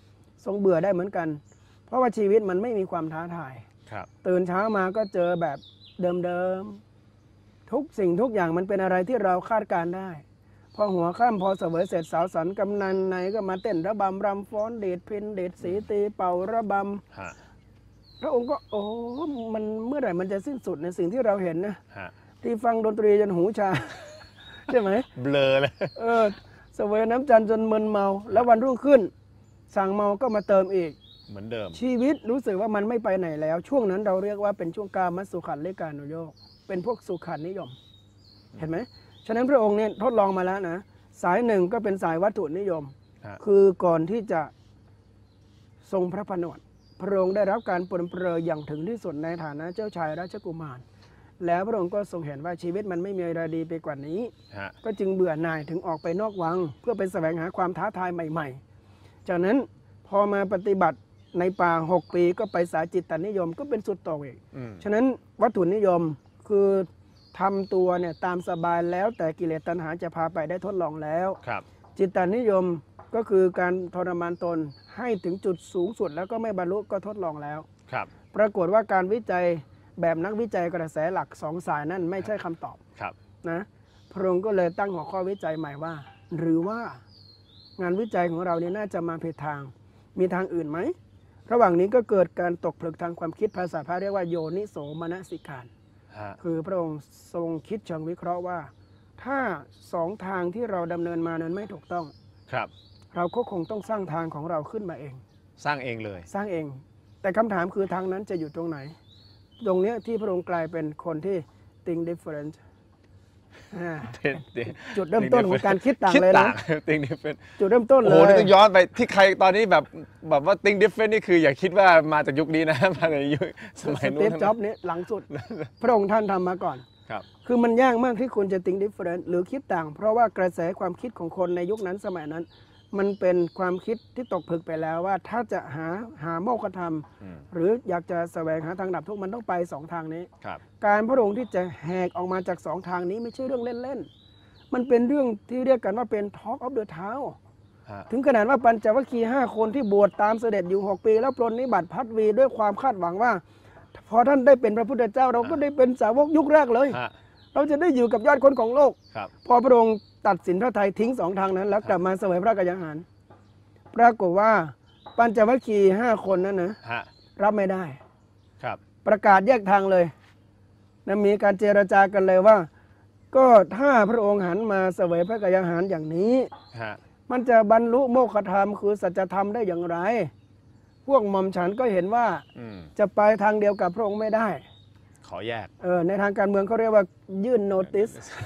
ทรงเบื่อได้เหมือนกัน เพราะว่าชีวิตมันไม่มีความท้าทายครับตื่นเช้ามาก็เจอแบบเดิมๆทุกสิ่งทุกอย่างมันเป็นอะไรที่เราคาดการได้ พอหัวค่ำพอเสวยเสร็จสาวสันกำนันในก็มาเต้นระบำรำฟ้อนเดชพินเดชสีตีเป่าระบำฮะพระองค์ก็โอ้มันเมื่อไหร่มันจะสิ้นสุดในสิ่งที่เราเห็นนะฮะที่ฟังดนตรีจนหูชา ใช่ไหมเบลอเลยเสวยน้ำจันทร์จนมึนเมา แล้ววันรุ่งขึ้น สั่งเมาก็มาเติมอีกเหมือนเดิมชีวิตรู้สึกว่ามันไม่ไปไหนแล้ว ช่วงนั้นเราเรียกว่าเป็นช่วงกามสุขันเลกานุโยคเป็นพวกสุขันนิยม เห็นไหมฉะนั้นพระองค์เนี่ยทดลองมาแล้วนะสายหนึ่งก็เป็นสายวัตถุนิยมฮะคือก่อนที่จะทรงพระผนวดพระองค์ได้รับการปรนเปรออย่างถึงที่สุดในฐานะเจ้าชายราชกุมาร แล้วพระองค์ก็ทรงเห็นว่าชีวิตมันไม่มีอะไรดีไปกว่านี้ฮะก็จึงเบื่อหน่ายถึงออกไปนอกวัง เพื่อไปแสวงหาความท้าทายใหม่ๆ จากนั้นพอมาปฏิบัติในป่า 6 ปีก็ไปสายจิตตนิยมก็เป็นสุดโต่งอีกอืมฉะนั้นวัตถุนิยมคือทำตัวเนี่ยตามสบายแล้วแต่กิเลสตัณหาจะพาไปได้ทดลองแล้วครับจิตตนิยมก็คือการทรมานตนให้ถึงจุดสูงสุดแล้วก็ไม่บรรลุก็ทดลองแล้วครับปรากฏว่าการวิจัยแบบนักวิจัยกระแสหลักสองสายนั่นไม่ใช่คำตอบครับนะพระองค์ก็เลยตั้งหัวข้อวิจัยใหม่ว่า หรือว่างานวิจัยของเราเนี่ยน่าจะมาผิดทางมีทางอื่นไหม ระหว่างนี้ก็เกิดการตกผลึกทางความคิดภาษาพระเรียกว่าโยนิโสมนสิการฮะคือพระองค์ทรงคิดเชิงวิเคราะห์ว่า ถ้าสองทางที่เราดำเนินมานั้นไม่ถูกต้องครับเราก็คงต้องสร้างทางของเราขึ้นมาเองสร้างเองเลยสร้างเอง แต่คำถามคือทางนั้นจะอยู่ตรงไหน ตรงเนี้ยที่พระองค์กลายเป็นคนที่ think different อ่า จุดเริ่มต้นของการคิดต่างคิดเลยนะต่าง think different จุดเริ่มต้นโอ้เลโหยนี่ต้องย้อนไปที่ใครตอนนี้แบบว่า think different นี่คืออย่าคิดว่ามาจากยุคนี้นะ มาจากยุคสมัยสนู้ตีนฟจ็อบส์นี่หลังสุด พระองค์ท่านทำมาก่อนครับคือมันยากมากที่คุณจะ think different หรือคิดต่าง เพราะว่ากระแสความคิดของคนในยุคนั้นสมัยนั้น มันเป็นความคิดที่ตกผลึกไปแล้วว่าถ้าจะหาโมฆะธรรมอืมหรืออยากจะแสวงหาทางดับทุกข์มันต้องไปสองทางนี้ครับการพระองค์ที่จะแหกออกมาจากสองทางนี้ไม่ใช่เรื่องเล่นๆ มันเป็นเรื่องที่เรียกกันว่าเป็น Talk of the Town ฮะถึงขนาดว่าปัญจวัคคีย์5 คนที่บวชตามเสด็จอยู่ 6 ปี แล้วปรนนิบัติพัดวีด้วยความคาดหวังว่า พอท่านได้เป็นพระพุทธเจ้าเราก็ได้เป็นสาวกยุคแรกเลยฮะเราจะได้อยู่กับยอดคนของโลกครับพอพระองค์ตัดสินพระทัยทิ้งสองทางนั้น แล้วกลับมาเสวยพระกยาหาร ปรากฏว่าปัญจวัคคีย์5 คนนั้นนะฮะรับไม่ได้ครับประกาศแยกทางเลยนะมีการเจรจากันเลยว่า ก็ถ้าพระองค์หันมาเสวยพระกยาหารอย่างนี้ฮะมันจะบรรลุโมฆะธรรมคือสัจธรรมได้อย่างไร พวกหม่อมฉันก็เห็นว่าอืมจะไปทางเดียวกับพระองค์ไม่ได้ขอแยกในทางการเมืองเขาเรียกว่ายื่นโนติส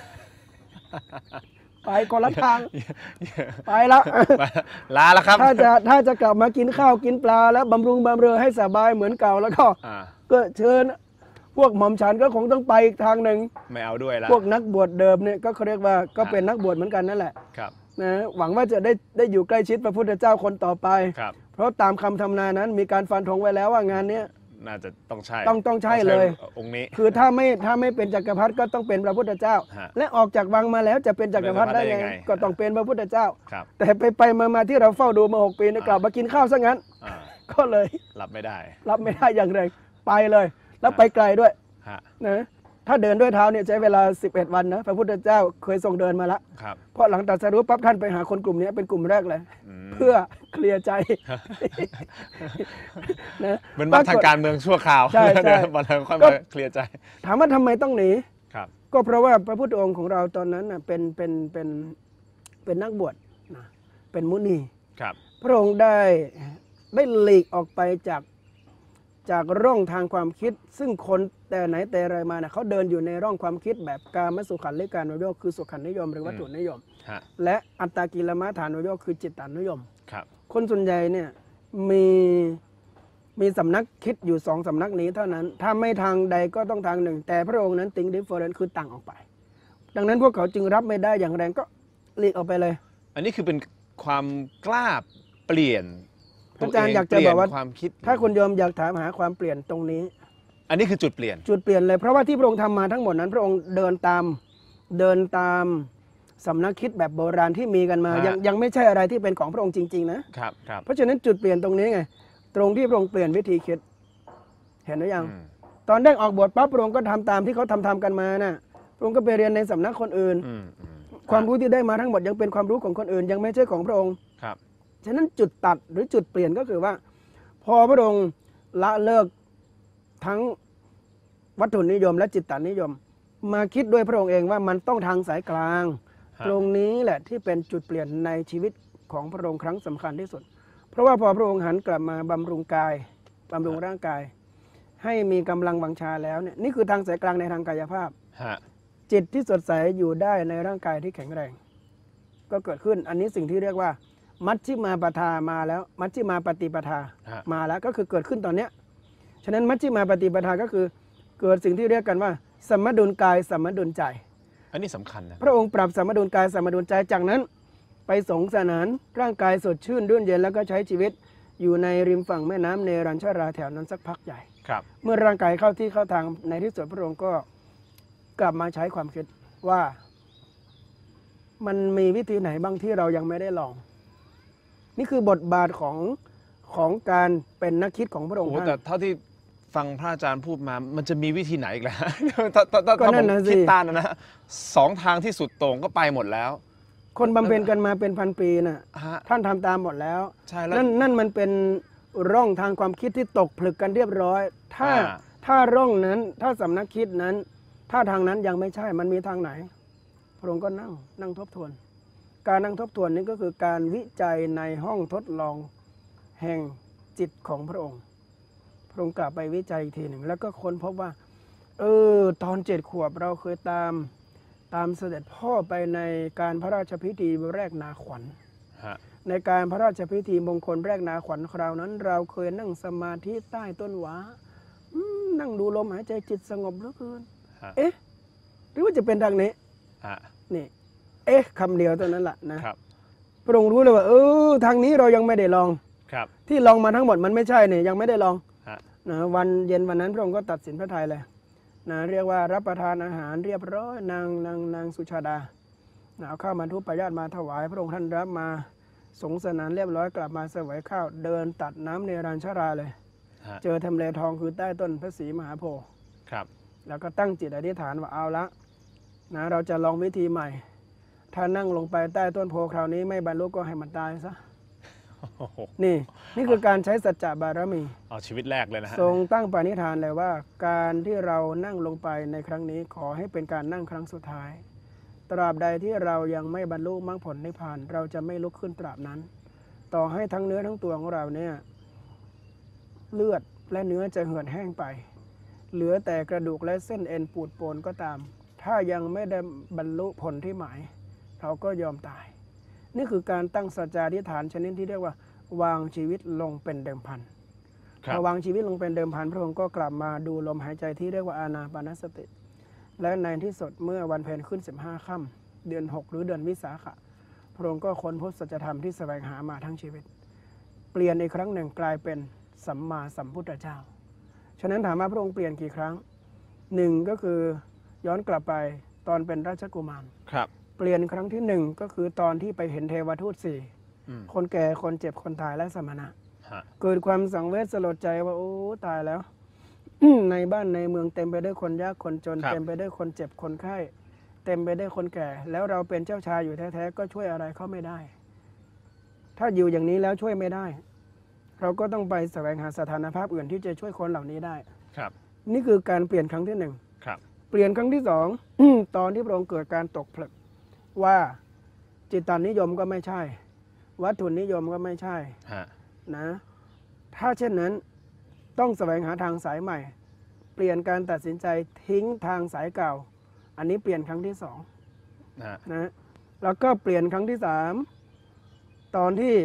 ไปคนละทาง ไปแล้วลาแล้วครับถ้าจะกลับมากินข้าวกินปลาแล้วบำรุงบำเรอให้สบายเหมือนเก่าแล้วก็อ่าก็เชิญ พวกหม่อมฉันก็คงต้องไปอีกทางหนึ่งไม่เอาด้วยแล้วพวกนักบวชเดิมเนี่ยก็เขาเรียกว่าก็เป็นนักบวชเหมือนกันนั่นแหละครับนะหวังว่าจะได้อยู่ใกล้ชิดพระพุทธเจ้าคนต่อไปครับเพราะตามคำทำนายนั้นมีการฟันธงไว้แล้วว่างานเนี้ยน่าจะต้องใช่ต้องใช่เลยองค์นี้คือถ้าไม่เป็นจักรพรรดิก็ต้องเป็นพระพุทธเจ้าฮะและออกจากวังมาแล้วจะเป็นจักรพรรดิได้เป็นจักรพรรดิได้ยัไงงไงก็ต้องเป็นพระพุทธเจ้าครับแต่ไปมาที่เราเฝ้าดูมา 6 ปีเนี่ยกลับมากินข้าวซะงั้นอ่าก็เลยรับไม่ได้รับไม่ได้อย่างแรงไปเลย แล้วไปไกลด้วยฮะนะถ้าเดินด้วยเท้าเนี่ยใช้เวลา 11 วันนะพระพุทธเจ้าเคยทรงเดินมาแล้วครับเพราะหลังตรัสรู้ปั๊บท่านไปหาคนกลุ่มนี้เป็นกลุ่มแรกเลยมเพื่อเคลียร์ใจ นะเหมือนมาทางการเมืองชั่วคราวใช่เดี๋ยววันหลังค่อยก็มาเคลียร์ใจถามว่าทำไมต้องหนีครับก็เพราะว่าพระพุทธองค์ของเราตอนนั้นน่ะเป็นนักบวชนะเป็นมุนีครับพระองค์ได้หลีกออกไปจากร่องทางความคิด ซึ่งคนแต่ไหนแต่ไรมานะเขาเดินอยู่ในร่องความคิดแบบกามสุขันลิกานุโยคคือสุขันนิยมหรือวัตถุนิยมฮะและอัตตากิลมัฏฐานุโยคคือจิตตานุยมครับคนส่วนใหญ่เนี่ยมีสำนักคิดอยู่สองสำนักนี้เท่านั้น ถ้าไม่ทางใดก็ต้องทางหนึ่ง แต่พระองค์นั้นthink different คือต่างออกไป ดังนั้นพวกเขาจึงรับไม่ได้อย่างแรงก็หลีกออกไปเลยอันนี้คือเป็นความกล้าเปลี่ยนอาจารย์อยากจะบอกว่าเปลี่ยนความคิดถ้าคุณโยมอยากถามหาความเปลี่ยนตรงนี้อันนี้คือจุดเปลี่ยนจุดเปลี่ยนเลยเพราะว่าที่พระองค์ทำมาทั้งหมดนั้น พระองค์เดินตามสำนักคิดแบบโบราณที่มีกันมา ยังไม่ใช่อะไรที่เป็นของพระองค์จริงๆนะครับครับเพราะฉะนั้นจุดเปลี่ยนตรงนี้ไงตรงที่พระองค์เปลี่ยนวิธีคิดเห็นหรือยังอืมตอนแรกออกบวชปั๊บพระองค์ก็ทำตามที่เขาทำกันมานะพระองค์ก็ไปเรียนในสำนักคนอื่นอืมความรู้ที่ได้มาทั้งหมดยังเป็นความรู้ของคนอื่น ยังไม่ใช่ของพระองค์ครับฉะนั้นจุดตัดหรือจุดเปลี่ยนก็คือว่า พอพระองค์ละเลิกทั้งวัตถุนิยมและจิตตนิยม มาคิดด้วยพระองค์เองว่ามันต้องทางสายกลางฮะตรงนี้แหละที่เป็นจุดเปลี่ยนในชีวิตของพระองค์ครั้งสำคัญที่สุด เพราะว่าพอพระองค์หันกลับมาบำรุงกายบำรุงร่างกาย ให้มีกำลังวังชาแล้วเนี่ยนี่คือทางสายกลางในทางกายภาพฮะจิตที่สดใสอยู่ได้ในร่างกายที่แข็งแรง ก็เกิดขึ้นอันนี้สิ่งที่เรียกว่า มัชฌิมาปทามาแล้ว มัชฌิมาปฏิปทาฮะมาแล้วก็คือเกิดขึ้นตอนเนี้ยฉะนั้นมัชฌิมาปฏิปทาก็คือเกิดสิ่งที่เรียกกันว่าสมดุลกายสมดุลใจอันนี้สำคัญนะพระองค์ปรับสมดุลกายสมดุลใจจากนั้น ไปสงสนานร่างกายสดชื่นรื่นเย็นแล้วก็ใช้ชีวิตอยู่ในริมฝั่งแม่น้ำเนรัญชราแถวนั้นสักพักใหญ่ครับเมื่อร่างกายเข้าที่เข้าทางในที่สุดพระองค์ก็กลับมาใช้ความคิดว่ามันมีวิธีไหนบ้างที่เรายังไม่ได้ลอง นี่คือบทบาทของการเป็นนักคิดของพระองโอ้ค์โหท่านแต่เท่าที่ฟังพระอาจารย์พูดมา มันจะมีวิธีไหนอีกล่ะ ถ้าก็นั่ผมนน่ะสิคิดตามนะสองทางที่สุดโต่งก็ไปหมดแล้วคนบำเพ็ญกันมาเป็นพันปีน่ะฮะท่านทำตามหมดแล้วใช่แล้วนั่นมันเป็นร่องทางความคิดที่ตกผลึกกันเรียบร้อยอ่าถ้าร่องนั้นถ้าสำนักคิดนั้น ถ้าทางนั้นยังไม่ใช่มันมีทางไหน พระองค์ก็นั่งทบทวน การนั่งทบทวนนี้ก็คือการวิจัยในห้องทดลองแห่งจิตของพระองค์ พระองค์กลับไปวิจัยอีกทีหนึ่งแล้วก็ค้นพบว่าตอน7 ขวบเราเคยตามเสด็จพ่อไปในการพระราชพิธีแรกนาขวัญฮะในการพระราชพิธีมงคลแรกนาขวัญคราวนั้น เราเคยนั่งสมาธิใต้ต้นหวานั่งดูลมหายใจจิตสงบเหลือเกินฮะเอ๊ะ หรือว่าจะเป็นทางนี้ฮะนี่คำเดียวเท่านั้นแหละนะครับ พระองค์รู้เลยว่าทางนี้เรายังไม่ได้ลองครับที่ลองมาทั้งหมดมันไม่ใช่เนี่ยยังไม่ได้ลองฮะนะวันเย็นวันนั้นพระองค์ก็ตัดสินพระทัยเลยนะเรียกว่ารับประทานอาหารเรียบร้อยนางสุชาดานะเอาข้าวมาทุปายาตมาถวาย พระองค์ท่านรับมาสงสนานเรียบร้อยกลับมาเสวยข้าวเดินตัดน้ำเนรัญชราเลยฮะเจอทำเลทองคือใต้ต้นพระศรีมหาโพธิ์ครับแล้วก็ตั้งจิตอธิษฐานว่าเอาละนะเราจะลองวิธีใหม่ ถ้านั่งลงไปใต้ต้นโพคราวนี้ไม่บรรลุก็ให้มันตายซะโอ้โหนี่คือการใช้สัจจะบารมีเอาชีวิตแรกเลยนะฮะทรงตั้งปณิธานเลยว่า การที่เรานั่งลงไปในครั้งนี้ขอให้เป็นการนั่งครั้งสุดท้าย ตราบใดที่เรายังไม่บรรลุมรรคผลนิพพาน เราจะไม่ลุกขึ้นตราบนั้น ต่อให้ทั้งเนื้อทั้งตัวของเราเนี่ยเลือดและเนื้อจะเหือดแห้งไป เหลือแต่กระดูกและเส้นเอ็นปูดโปนก็ตาม ถ้ายังไม่ได้บรรลุผลที่หมาย เราก็ยอมตาย นี่คือการตั้งสัจจาธิษฐานชนิดที่เรียกว่า วางชีวิตลงเป็นเดิมพันครัพบอวางชีวิตลงเป็นเดิมพันพระองค์ก็กลับมาดูลมหายใจที่เรียกว่าอานาปานสติ และในที่สุดเมื่อวันเพ็ญขึ้น15 ค่ำเดือน 6 หรือเดือนวิสาขะพระองค์ก็ค้นพบสัจธรรมที่แสวงหามาทั้งชีวิต เปลี่ยนอีกครั้งหนึ่งกลายเป็นสัมมาสัมพุทธเจ้า ฉะนั้นถามว่าพระองค์เปลี่ยนกี่ครั้งหนึ่งก็คือย้อนกลับไปตอนเป็นราชกุมารครับเปลี่ยนครั้งที่หนึ่งก็คือตอนที่ไปเห็นเทวทูตสี่อืมคนแก่คนเจ็บคนตายและสมณะฮะเกิดความสังเวชสลดใจว่าโอ้ตายแล้ว ในบ้านในเมืองเต็มไปด้วยคนยากคนจน เต็มไปด้วยคนเจ็บคนไข้ เต็มไปด้วยคนแก่ แล้วเราเป็นเจ้าชายอยู่แท้ๆก็ช่วยอะไรเขาไม่ได้ ถ้าอยู่อย่างนี้แล้วช่วยไม่ได้ เราก็ต้องไปแสวงหาสถานภาพอื่นที่จะช่วยคนเหล่านี้ได้ครับนี่คือการเปลี่ยนครั้งที่หนึ่งครับเปลี่ยนครั้งที่สอง ตอนที่พระองค์เกิดการตกผลึกว่าจิตตานิยมก็ไม่ใช่ วัตถุนิยมก็ไม่ใช่ฮะนะ ถ้าเช่นนั้นต้องแสวงหาทางสายใหม่ เปลี่ยนการตัดสินใจทิ้งทางสายเก่า อันนี้เปลี่ยนครั้งที่สองฮะนะแล้วก็เปลี่ยนครั้งที่สามตอนที่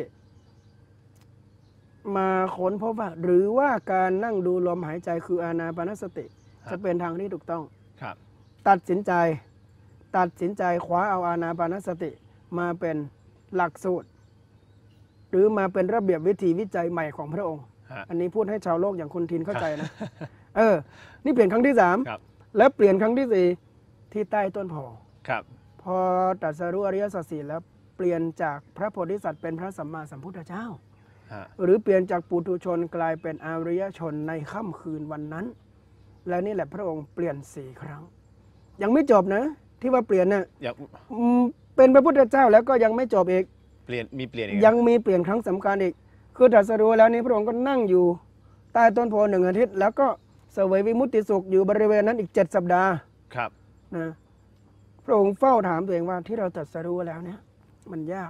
มาค้นพบว่าหรือว่าการนั่งดูลมหายใจคืออานาปานสติ จะเป็นทางที่ถูกต้องครับตัดสินใจคว้าเอาอานาปานสติมาเป็นหลักสูตร หรือมาเป็นระเบียบวิธีวิจัยใหม่ของพระองค์ฮะอันนี้พูดให้ชาวโลกอย่างคุณทินเข้าใจนะ นี่เปลี่ยนครั้งที่สามครับและเปลี่ยนครั้งที่สี่ที่ใต้ต้นโพครับพพอตรัสรู้อริยสัจสี่แล้วเปลี่ยนจากพระโพธิสัตว์เป็นพระสัมมาสัมพุทธเจ้าฮะหรือเปลี่ยนจากปุถุชนกลายเป็นอริยชนในค่ำคืนวันนั้น และนี่แหละพระองค์เปลี่ยน4 ครั้ง ยังไม่จบนะที่ว่าเปลี่ยนน่ะอยากเป็นพระพุทธเจ้าแล้วก็ยังไม่จบอีกเปลี่ยนอีกยังมีเปลี่ยนครั้งสำคัญอีกคือตรัสรู้แล้วนี้พระองค์ก็นั่งอยู่ใต้ต้นโพ1 อาทิตย์แล้วก็เสวยวิมุตติสุขอยู่บริเวณนั้นอีก7 สัปดาห์ครับนะพระองค์เฝ้าถามตัวเองว่าที่เราตรัสรู้แล้วเนี่ยมันยาก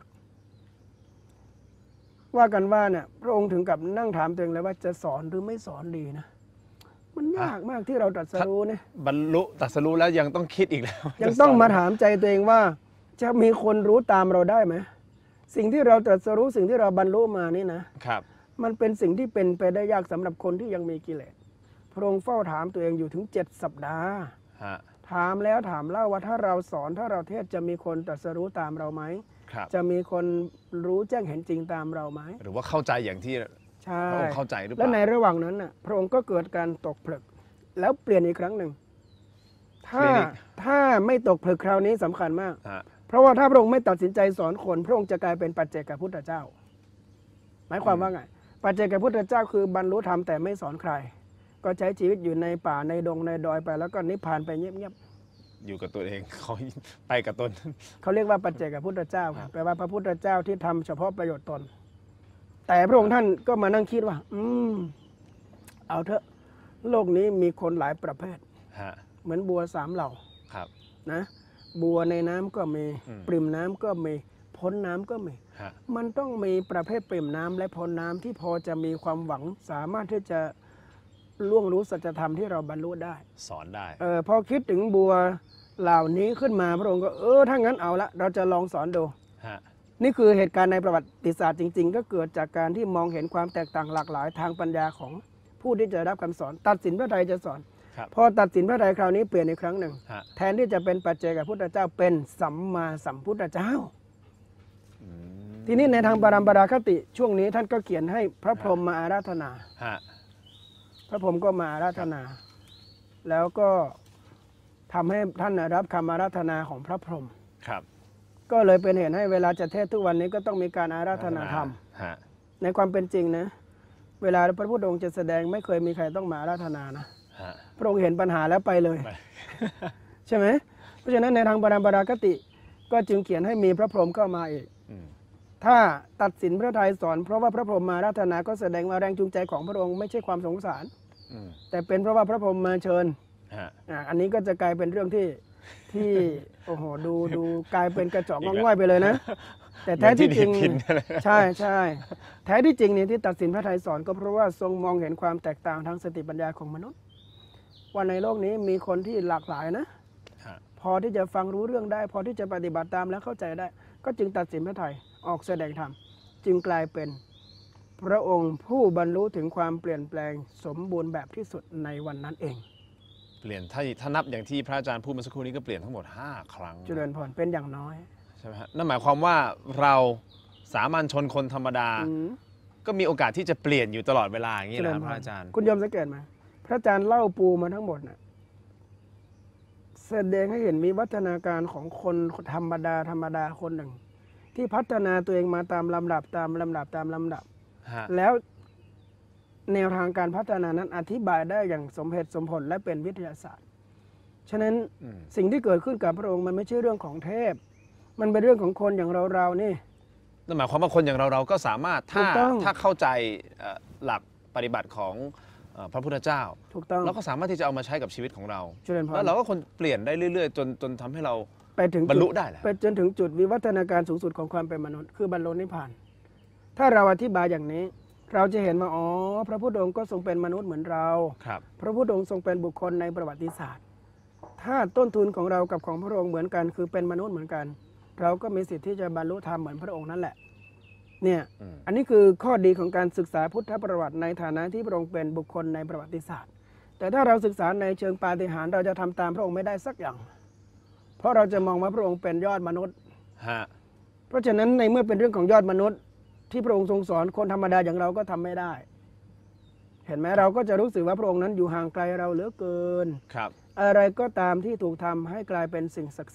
ว่ากันว่าเนี่ยพระองค์ถึงกับนั่งถามตัวเองเลยว่าจะสอนหรือไม่สอนดีนะมันยากมากที่เราตรัสรู้เนี่ยบรรลุตรัสรู้แล้วยังต้องคิดอีกแล้วยังต้องมาถามใจตัวเองว่า จะมีคนรู้ตามเราได้ไหมสิ่งที่เราตรัสรู้สิ่งที่เราบรรลุมานี่นะครับ มันเป็นสิ่งที่เป็นไปได้ยากสำหรับคนที่ยังมีกิเลสพระองค์เฝ้าถามตัวเองอยู่ถึง7 สัปดาห์ฮะถามแล้วถามเล่าว่าถ้าเราสอนถ้าเราเทศน์จะมีคนตรัสรู้ตามเราไหมครับจะมีคนรู้แจ้งเห็นจริงตามเราไหมหรือว่าเข้าใจอย่างที่ใช่พระองค์เข้าใจหรือเปและล่าในระหว่างนั้นน่ะพระองค์ก็เกิดการตกผลึกแล้วเปลี่ยนอีกครั้งหนึ่งถ้าไม่ตกผลึกคราวนี้สำคัญมากฮะเพราะว่าถ้าพระองค์ไม่ตัดสินใจสอนคนพระองค์จะกลายเป็นปัจเจกพุทธเจ้า หมายความว่าไงปัจเจกพุทธเจ้าคือบรรลุธรรมแต่ไม่สอนใคร ก็ใช้ชีวิตอยู่ในป่าในดงในดอยไป แล้วก็นิพพานไปเงียบอยู่กับตัวเอง เขาไปกับตนๆเขาเรียกว่าปัจเจกพุทธเจ้าแปลว่าพระพุทธเจ้าที่ทำเฉพาะประโยชน์ตน แต่พระองค์ท่านก็มานั่งคิดว่า เอาเถอะโลกนี้มีคนหลายประเภทฮะเหมือนบัว3 เหล่าครับนะบัวในน้ำก็มีอืมปริ่มน้ำก็มีพ้นน้ำก็มีฮะมันต้องมีประเภทปริ่มน้ำและพ้นน้ำที่พอจะมีความหวังสามารถที่จะล่วงรู้สัจธรรมที่เราบรรลุได้สอนได้พอคิดถึงบัวเหล่านี้ขึ้นมาพระองค์ก็ถ้างั้นเอาละเราจะลองสอนดูฮะนี่คือเหตุการณ์ในประวัติศาสตร์จริง ๆ ก็เกิดจากการที่มองเห็นความแตกต่างหลากหลายทางปัญญาของผู้ที่จะรับคำสอน ตัดสินพระทัยจะสอนครับพอตัดสินพระทัยคราวนี้เปลี่ยนอีกครั้งหนึ่งฮะแทนที่จะเป็นปัจเจกพุทธเจ้าเป็นสัมมาสัมพุทธเจ้าอืมทีนี้ในทางปรามปราคติช่วงนี้ท่านก็เขียนให้พระพรหมมาอาราธนาฮะพระพรหมก็มาอาราธนา แล้วก็ทำให้ท่านรับคำอาราธนาของพระพรหมครับก็เลยเป็นเหตุให้เวลาจะเทศน์ทุกวันนี้ก็ต้องมีการอาราธนาธรรมฮะในความเป็นจริงนะ เวลาพระพุทธองค์จะแสดงไม่เคยมีใครต้องมาอาราธนานะฮะพระองค์เห็นปัญหาแล้วไปเลยไปใช่ไหมเพราะฉะนั้นในทางปรามปราคติ ก็จึงเขียนให้มีพระพรหมเข้ามาอีกอืมถ้าตัดสินพระทัยสอนเพราะว่าพระพรหมมาอาราธนาก็แสดงว่าแรงจูงใจของพระองค์ไม่ใช่ความสงสารอืมแต่เป็นเพราะว่าพระพรหมมาเชิญฮะอันนี้ก็จะกลายเป็นเรื่องที่ โอ้โหดูกลายเป็นกระจอกงอกง่อยไปเลยนะ แต่แท้ที่จริงเหมือนที่ดินผิดอะไรใช่ใช่แท้ที่จริงเนี่ยที่ตัดสินพระทัยสอนก็เพราะว่าทรงมองเห็นความแตกต่างทางสติปัญญาของมนุษย์ ว่าในโลกนี้มีคนที่หลากหลายนะฮะพอที่จะฟังรู้เรื่องได้ พอที่จะปฏิบัติตามและเข้าใจได้ ก็จึงตัดสินพระทัยออกแสดงธรรมจึงกลายเป็นพระองค์ผู้บรรลุถึงความเปลี่ยนแปลงสมบูรณ์แบบที่สุดในวันนั้นเองเปลี่ยนถ้านับอย่างที่พระอาจารย์พูดเมื่อสักครู่นี้ก็เปลี่ยนทั้งหมด5 ครั้งเจริญพรเป็นอย่างน้อยใช่ไหมฮะนั่นหมายความว่าเราสามัญชนคนธรรมดาอืมก็มีโอกาสที่จะเปลี่ยนอยู่ตลอดเวลาอย่างนี้เจนะริคญรับพพระอาจารย์คุณโยมสังเกตไหมพระอาจารย์เล่าปูมาทั้งหมดน่ะแสดงให้เห็นมีวัฒนาการของคนธรรมดาคนหนึ่ง ที่พัฒนาตัวเองมาตามลำดับฮะแล้วแนวทางการพัฒนานั้นอธิบายได้อย่างสมเหตุสมผลและเป็นวิทยาศาสตร์ ฉะนั้นอืมสิ่งที่เกิดขึ้นกับพระองค์มันไม่ใช่เรื่องของเทพ มันเป็นเรื่องของคนอย่างเรานี่นั่นหมายความว่าคนอย่างเราก็สามารถถูกต้องถ้าเข้าใจหลักปฏิบัติของพระพุทธเจ้าถูกต้องเราก็สามารถที่จะเอามาใช้กับชีวิตของเราเจริญพรแล้วเราก็คนเปลี่ยนได้เรื่อยๆ จนทำให้เราไปถึงบรรลุจุได้แหละไปจนถึงจุดวิวัฒนาการสูงสุดของความเป็นมนุษย์คือบรรลุนิพพาน ถ้าเราอธิบายอย่างนี้ เราจะเห็นว่าอ๋อพระพุทธองค์ก็ทรงเป็นมนุษย์เหมือนเราครับพระพุทธองค์ทรงเป็นบุคคลในประวัติศาสตร์ ถ้าต้นทุนของเรากับของพระองค์เหมือนกัน คือเป็นมนุษย์เหมือนกัน เราก็มีสิทธิ์ที่จะบรรลุธรรมเหมือนพระองค์นั่นแหละ เนี่ยอืมอันนี้คือข้อดีของการศึกษาพุทธประวัติในฐานะที่พระองค์เป็นบุคคลในประวัติศาสตร์ แต่ถ้าเราศึกษาในเชิงปาฏิหาริย์เราจะทำตามพระองค์ไม่ได้สักอย่าง เพราะเราจะมองว่าพระองค์เป็นยอดมนุษย์ฮะเพราะฉะนั้นในเมื่อเป็นเรื่องของยอดมนุษย์ ที่พระองค์ทรงสอนคนธรรมดาอย่างเราก็ทำไม่ได้ เห็นไหมเราก็จะรู้สึกว่าพระองค์นั้นอยู่ห่างไกลเราเหลือเกินครับอะไรก็ตามที่ถูกทำให้กลายเป็นสิ่งศักดิ์สิทธิ์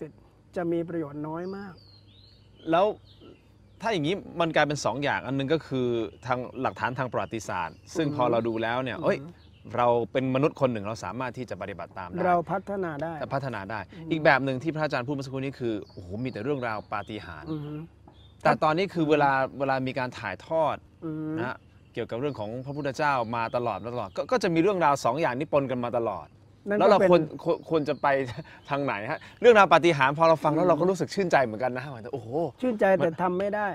จะมีประโยชน์น้อยมากแล้วถ้าอย่างนี้มันกลายเป็น2 อย่างอันนึงก็คือทางหลักฐานทางประวัติศาสตร์ ซึ่งพอเราดูแล้วเนี่ยเอ้ยเราเป็นมนุษย์คนหนึ่งเราสามารถที่จะปฏิบัติตามได้เราพัฒนาได้แต่พัฒนาได้ อีกแบบหนึ่งที่พระอาจารย์พูดเมื่อสักครู่นี้คือโอ้โหมีแต่เรื่องราวปาฏิหาริย์อือฮึแต่ตอนนี้คือเวลามีการถ่ายทอดอือฮึนะฮะเกี่ยวกับเรื่องของพระพุทธเจ้ามาตลอดก็จะมีเรื่องราว2 อย่างนี้ปนกันมาตลอดนั่นแล้วก็เราเป็นควรจะไปทางไหนฮะเรื่องราวปาฏิหาริย์พอเราฟังแล้วเราก็รู้สึกชื่นใจเหมือนกันนะว่าโอ้โหชื่นใจแต่ทำไม่ได้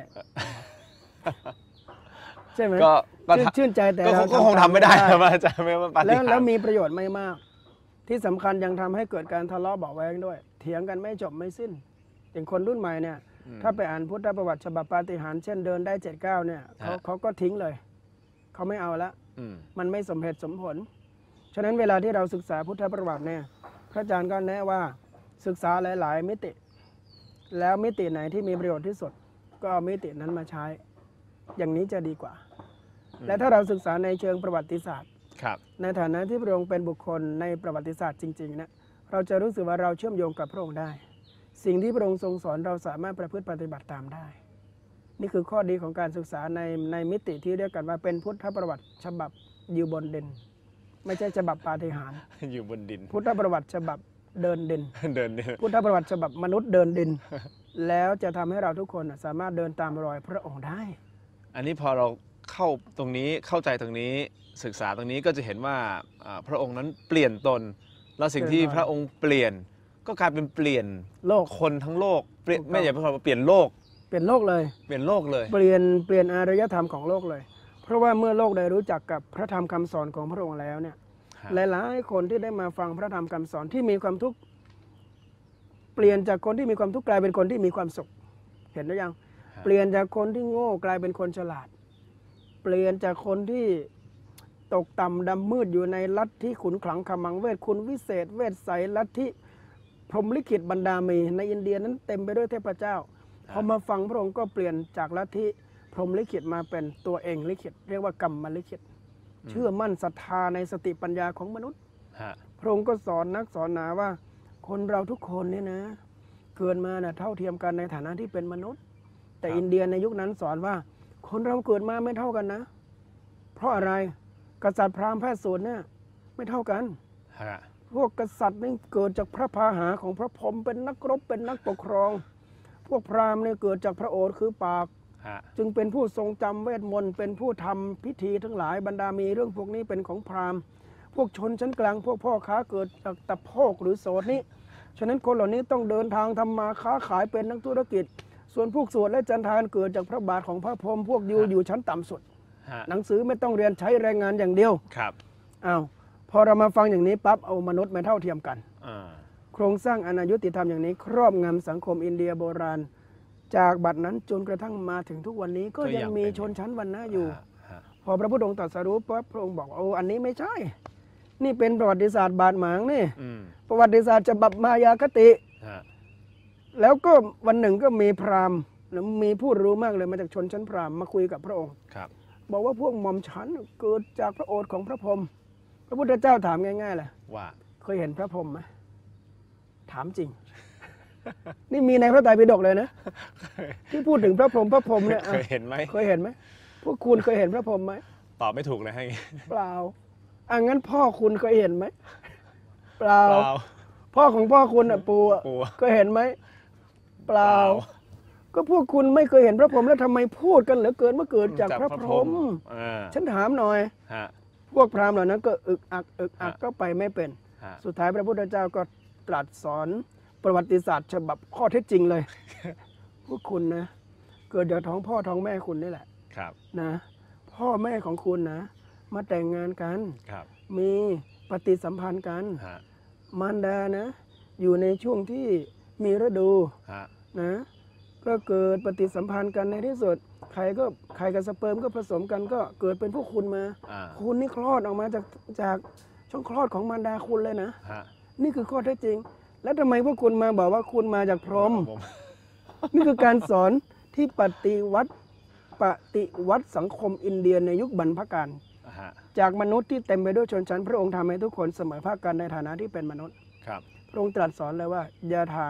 ใช่ไหมก็ชื่นใจแต่ก็คงทำไม่ได้ครับอาจารย์ไม่ว่าปาฏิแล้วหาแล้วริย์มีประโยชน์ไม่มาก ที่สำคัญยังทำให้เกิดการทะเลาะเบาะแว้งด้วย เถียงกันไม่จบไม่สิ้น อย่างคนรุ่นใหม่เนี่ย ถ้าไปอ่านพุทธประวัติฉบับปาฏิหาริย์เช่นเดินได้7 ก้าวเนี่ยเขาก็ทิ้งเลย เขาไม่เอาละอืมมันไม่สมเหตุสมผล ฉะนั้นเวลาที่เราศึกษาพุทธประวัติเนี่ยพระอาจารย์ก็แนะว่าศึกษาหลาย ๆ มิติ แล้วมิติไหนที่มีประโยชน์ที่สุด ก็เอามิตินั้นมาใช้ อย่างนี้จะดีกว่า และถ้าเราศึกษาในเชิงประวัติศาสตร์ครับในฐานะที่พระองค์เป็นบุคคลในประวัติศาสตร์จริง ๆ นะ เราจะรู้สึกว่าเราเชื่อมโยงกับพระองค์ได้ สิ่งที่พระองค์ทรงสอนเราสามารถประพฤติปฏิบัติตามได้ นี่คือข้อดีของการศึกษาในมิติที่เรียกกันว่าเป็นพุทธประวัติฉบับอยู่บนดิน ไม่ใช่ฉบับปาฏิหาริย์อยู่บนดินพุทธประวัติฉบับเดินดินเดินเนี่ยพุทธประวัติฉบับมนุษย์เดินดิน แล้วจะทำให้เราทุกคนสามารถเดินตามรอยพระองค์ได้อันนี้พอเราเข้าตรงนี้เข้าใจตรงนี้ศึกษาตรงนี้ก็จะเห็นว่าพระองค์นั้นเปลี่ยนตน แล้วสิ่งที่พระองค์เปลี่ยนก็กลายเป็นเปลี่ยนโลกคนทั้งโลกเปลี่ยนถูกต้องไม่ใช่เพียงว่าเปลี่ยนโลกเปลี่ยนโลกเลยเปลี่ยนโลกเลยเปลี่ยนอารยธรรมของโลกเลย เพราะว่าเมื่อโลกได้รู้จักกับพระธรรมคำสอนของพระองค์แล้วเนี่ยฮะหลายๆคนที่ได้มาฟังพระธรรมคำสอนที่มีความทุกข์เปลี่ยนจากคนที่มีความทุกข์กลายเป็นคนที่มีความสุข เห็นหรือยัง เปลี่ยนจากคนที่โง่กลายเป็นคนฉลาด เปลี่ยนจากคนที่ตกต่ำดำมืดอยู่ในลัทธิขุนขลังขมังเวทคุณวิเศษ เวทไสยลัทธิพรหมลิขิตบรรดามีในอินเดียนั้นเต็มไปด้วยเทพเจ้าพอมาฟังพระองค์ก็เปลี่ยนจากลัทธิพรหมลิขิตมาเป็นตัวเองลิขิตเรียกว่ากรรมลิขิตเชื่อมั่นศรัทธาในสติปัญญาของมนุษย์ฮะพระองค์ก็สอนนักสอนหนาว่า คนเราทุกคนเนี่ยนะ เกิดมาเท่าเทียมกันในฐานะที่เป็นมนุษย์ แต่อินเดียในยุคนั้นสอนว่า คนเราเกิดมาไม่เท่ากันนะ เพราะอะไรกษัตริย์พราหมณ์แพทย์สูตรเนี่ยไม่เท่ากันฮะพวกกษัตริย์นี่เกิดจากพระพาหาของพระพรหมเป็นนักรบเป็นนักปกครอง พวกพราหมณ์เนี่ยเกิดจากพระโอษฐ์คือปากฮะจึงเป็นผู้ทรงจำเวทมนต์เป็นผู้ทำพิธีทั้งหลายบรรดามีเรื่องพวกนี้เป็นของพราหมณ์ พวกชนชั้นกลางพวกพ่อค้าเกิดจากตะโพกหรือโสดนี้ฉะนั้นคนเหล่านี้ต้องเดินทางทำมาค้าขายเป็นนักธุรกิจ ส่วนพวกสวดและจันทานเกิดจากพระบาทของพระพรหมพวกอยู่ชั้นต่ำสุดฮะหนังสือไม่ต้องเรียนใช้แรงงานอย่างเดียวครับอ้าวพอเรามาฟังอย่างนี้ปั๊บเอามนุษย์มาเท่าเทียมกันอ่าโครงสร้างอนายุติธรรมอย่างนี้ ครอบงำสังคมอินเดียโบราณ จากบัดนั้นจนกระทั่งมาถึงทุกวันนี้ก็ยังมีชนชั้นวรรณะอยู่ฮะพอพระพุทธองค์ตรัสรู้ปั๊บพระองค์บอกโอ้อันนี้ไม่ใช่ นี่เป็นประวัติศาสตร์บาดหมางนี่อืมประวัติศาสตร์ฉบับมายาคติฮะแล้วก็วันหนึ่งก็มีพราหมณ์หรือมีผู้รู้มากเลยมาจากชนชั้นพราหมณ์มาคุยกับพระองค์ครับบอกว่าพวกหม่อมฉันเกิดจากพระโอษฐ์ของพระพรหมพระพุทธเจ้าถามง่ายๆแหละว่าเคยเห็นพระพรหมไหมถามจริง นี่มีในพระไตรปิฎกเลยนะ ที่พูดถึงพระพรหมเนี่ยเคยเห็นไหมเคยเห็นไหมพวกคุณเคยเห็นพระพรหมไหมตอบไม่ถูกเลยให้เปล่างั้นพ่อคุณเคยเห็นไหมเปล่าเปล่าพ่อของพ่อคุณปู่อะปู่เคยเห็นไหมเปล่า ก็พวกคุณไม่เคยเห็นพระพรหมแล้วทำไมพูดกันเหลือเกินว่าเกิดจากพระพรหมอ่าฉันถามหน่อยฮะพวกพราหมณ์เหล่านั้นก็อึกอักก็ไปไม่เป็นฮะสุดท้ายพระพุทธเจ้าก็ตรัสสอนประวัติศาสตร์ฉบับข้อเท็จจริงเลย พวกคุณนะ เกิดจากท้องพ่อท้องแม่คุณนี่แหละครับนะ พ่อแม่ของคุณนะ มาแต่งงานกันครับมีปฏิสัมพันธ์กันฮะมารดานะ อยู่ในช่วงที่มีฤดูฮะนะ ก็เกิดปฏิสัมพันธ์กันในที่สุดไข่กับสเปิร์มก็ผสมกันก็เกิดเป็นพวกคุณมาอ่าคุณนี่คลอดออกมาจากช่องคลอดของมารดาคุณเลยนะฮะนี่คือข้อเท็จจริง แล้วทำไมพวกคุณมาบอกว่าคุณมาจากพรหมผมนี่คือการสอนที่ปฏิวัติสังคมอินเดียในยุคบรรพกาลฮะจากมนุษย์ที่เต็มไปด้วยชนชั้นพระองค์ทำให้ทุกคนเสมอภาคกันในฐานะที่เป็นมนุษย์ครับพระองค์ตรัสสอนเลยว่า อย่าถาม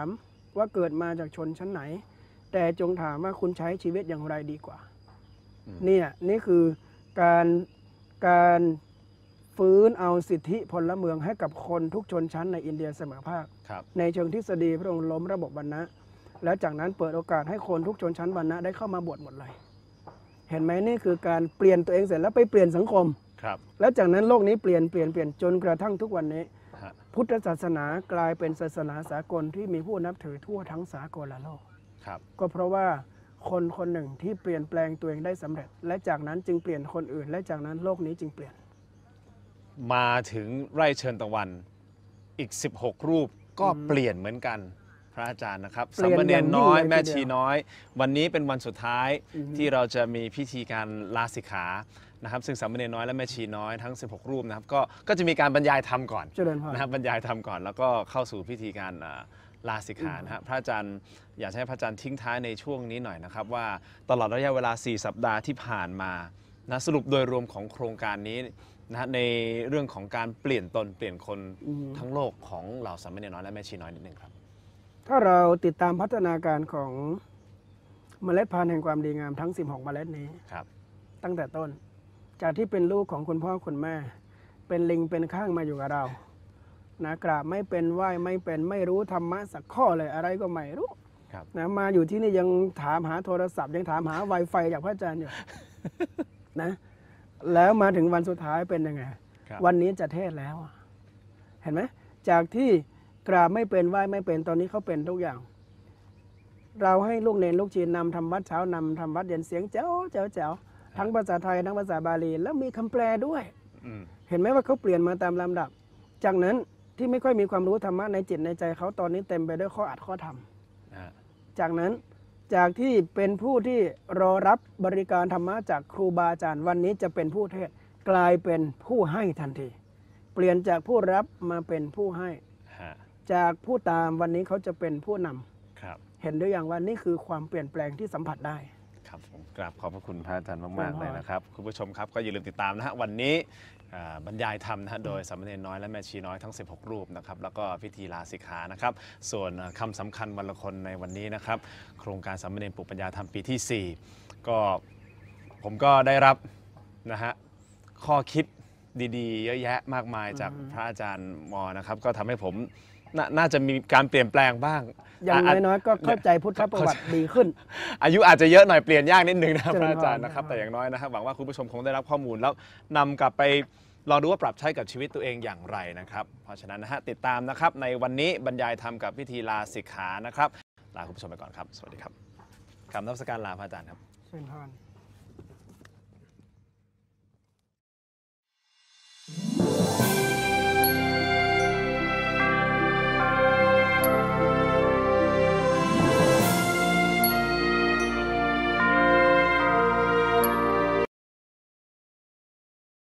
ว่าเกิดมาจากชนชั้นไหน แต่จงถามว่าคุณใช้ชีวิตอย่างไรดีกว่าเนี่ยนี่คือการฟื้นเอาสิทธิพลเมืองให้กับคนทุกชนชั้นในอินเดียเสมอภาคในเชิงทฤษฎีพระองค์ล้มระบบวรรณะแล้วจากนั้นเปิดโอกาสให้คนทุกชนชั้นวรรณะได้เข้ามาบวชหมดเลยเห็นไหมนี่คือการเปลี่ยนตัวเองเสร็จแล้วไปเปลี่ยนสังคมแล้วจากนั้นโลกนี้เปลี่ยนจนกระทั่งทุกวันนี้พุทธศาสนากลายเป็นศาสนาสากลที่มีผู้นับถือทั่วทั้งสากลโลกก็เพราะว่าคนคนหนึ่งที่เปลี่ยนแปลงตัวเองได้สำเร็จและจากนั้นจึงเปลี่ยนคนอื่นและจากนั้นโลกนี้จึงเปลี่ยนมาถึงไร่เชิญตะวันอีก16รูปก็เปลี่ยนเหมือนกันพระอาจารย์นะครับสามเณรน้อยแม่ชีน้อยวันนี้เป็นวันสุดท้ายที่เราจะมีพิธีการลาสิกขานะครับซึ่งสามเณรน้อยและแม่ชีน้อยทั้ง16รูปนะครับก็จะมีการบรรยายธรรมก่อนนะครับบรรยายธรรมก่อนแล้วก็เข้าสู่พิธีการลาสิกขานะครับพระอาจารย์อยากให้พระอาจารย์ทิ้งท้ายในช่วงนี้หน่อยนะครับว่าตลอดระยะเวลา4 สัปดาห์ที่ผ่านมานะสรุปโดยรวมของโครงการนี้นะในเรื่องของการเปลี่ยนตนเปลี่ยนคนทั้งโลกของเหล่าสามเณรน้อยและแม่ชีน้อยนิดนึงครับถ้าเราติดตามพัฒนาการของเมล็ดพันธุ์แห่งความดีงามทั้ง16เมล็ดนี้ตั้งแต่ต้นจากที่เป็นลูกของคุณพ่อคุณแม่เป็นลิงเป็นข้างมาอยู่กับเรานะกราบไม่เป็นไหว้ไม่เป็นไม่รู้ธรรมะสักข้อเลยอะไรก็ไม่รู้นะมาอยู่ที่นี่ยังถามหาโทรศัพท์ยังถามหา Wi-Fi จากพระอาจารย์อยู่นะแล้วมาถึงวันสุดท้ายเป็นยังไงวันนี้จะเทศแล้วเห็นไหมจากที่กราบไม่เป็นไหว้ไม่เป็นตอนนี้เขาเป็นทุกอย่างเราให้ลูกเนรลูกจีนนำทำวัดเช้านำทำวัดเย็นเสียงเจ้าเจ้าเจ้าทั้งภาษาไทยทั้งภาษาบาลีแล้วมีคำแปลด้วยเห็นไหมว่าเขาเปลี่ยนมาตามลำดับจากนั้นที่ไม่ค่อยมีความรู้ธรรมะในจิตในใจเขาตอนนี้เต็มไปด้วยข้ออัดข้อธรรมจากนั้นจากที่เป็นผู้ที่รอรับบริการธรรมะจากครูบาอาจารย์วันนี้จะเป็นผู้เทศกลายเป็นผู้ให้ทันทีเปลี่ยนจากผู้รับมาเป็นผู้ให้จากผู้ตามวันนี้เขาจะเป็นผู้นำเห็นด้วยอย่างว่านี่คือความเปลี่ยนแปลงที่สัมผัสได้ครับผมกราบขอบพระคุณพระอาจารย์มากๆเลยนะครับคุณผู้ชมครับก็อย่าลืมติดตามนะฮะวันนี้บรรยายธรรมนะฮะโดยสามเณรน้อยและแม่ชีน้อยทั้ง16รูปนะครับแล้วก็พิธีลาสิกขานะครับส่วนคำสำคัญวันละคนในวันนี้นะครับโครงการสามเณรปลูกปัญญาธรรมปีที่4ก็ผมก็ได้รับนะฮะข้อคิดดีๆเยอะแยะมากมายจากพระอาจารย์มอนะครับก็ทำให้ผมน่าจะมีการเปลี่ยนแปลงบ้างอย่างน้อยๆก็เข้าใจพุทธประวัติดีขึ้นอายุอาจจะเยอะหน่อยเปลี่ยนยากนิดนึงนะพระอาจารย์นะครับแต่อย่างน้อยนะครับหวังว่าคุณผู้ชมคงได้รับข้อมูลแล้วนำกลับไปลองดูว่าปรับใช้กับชีวิตตัวเองอย่างไรนะครับเพราะฉะนั้นนะฮะติดตามนะครับในวันนี้บรรยายธรรมกับพิธีลาสิกขานะครับลาคุณผู้ชมไปก่อนครับสวัสดีครับคำนมัสการลาพระอาจารย์ครับเชิญพร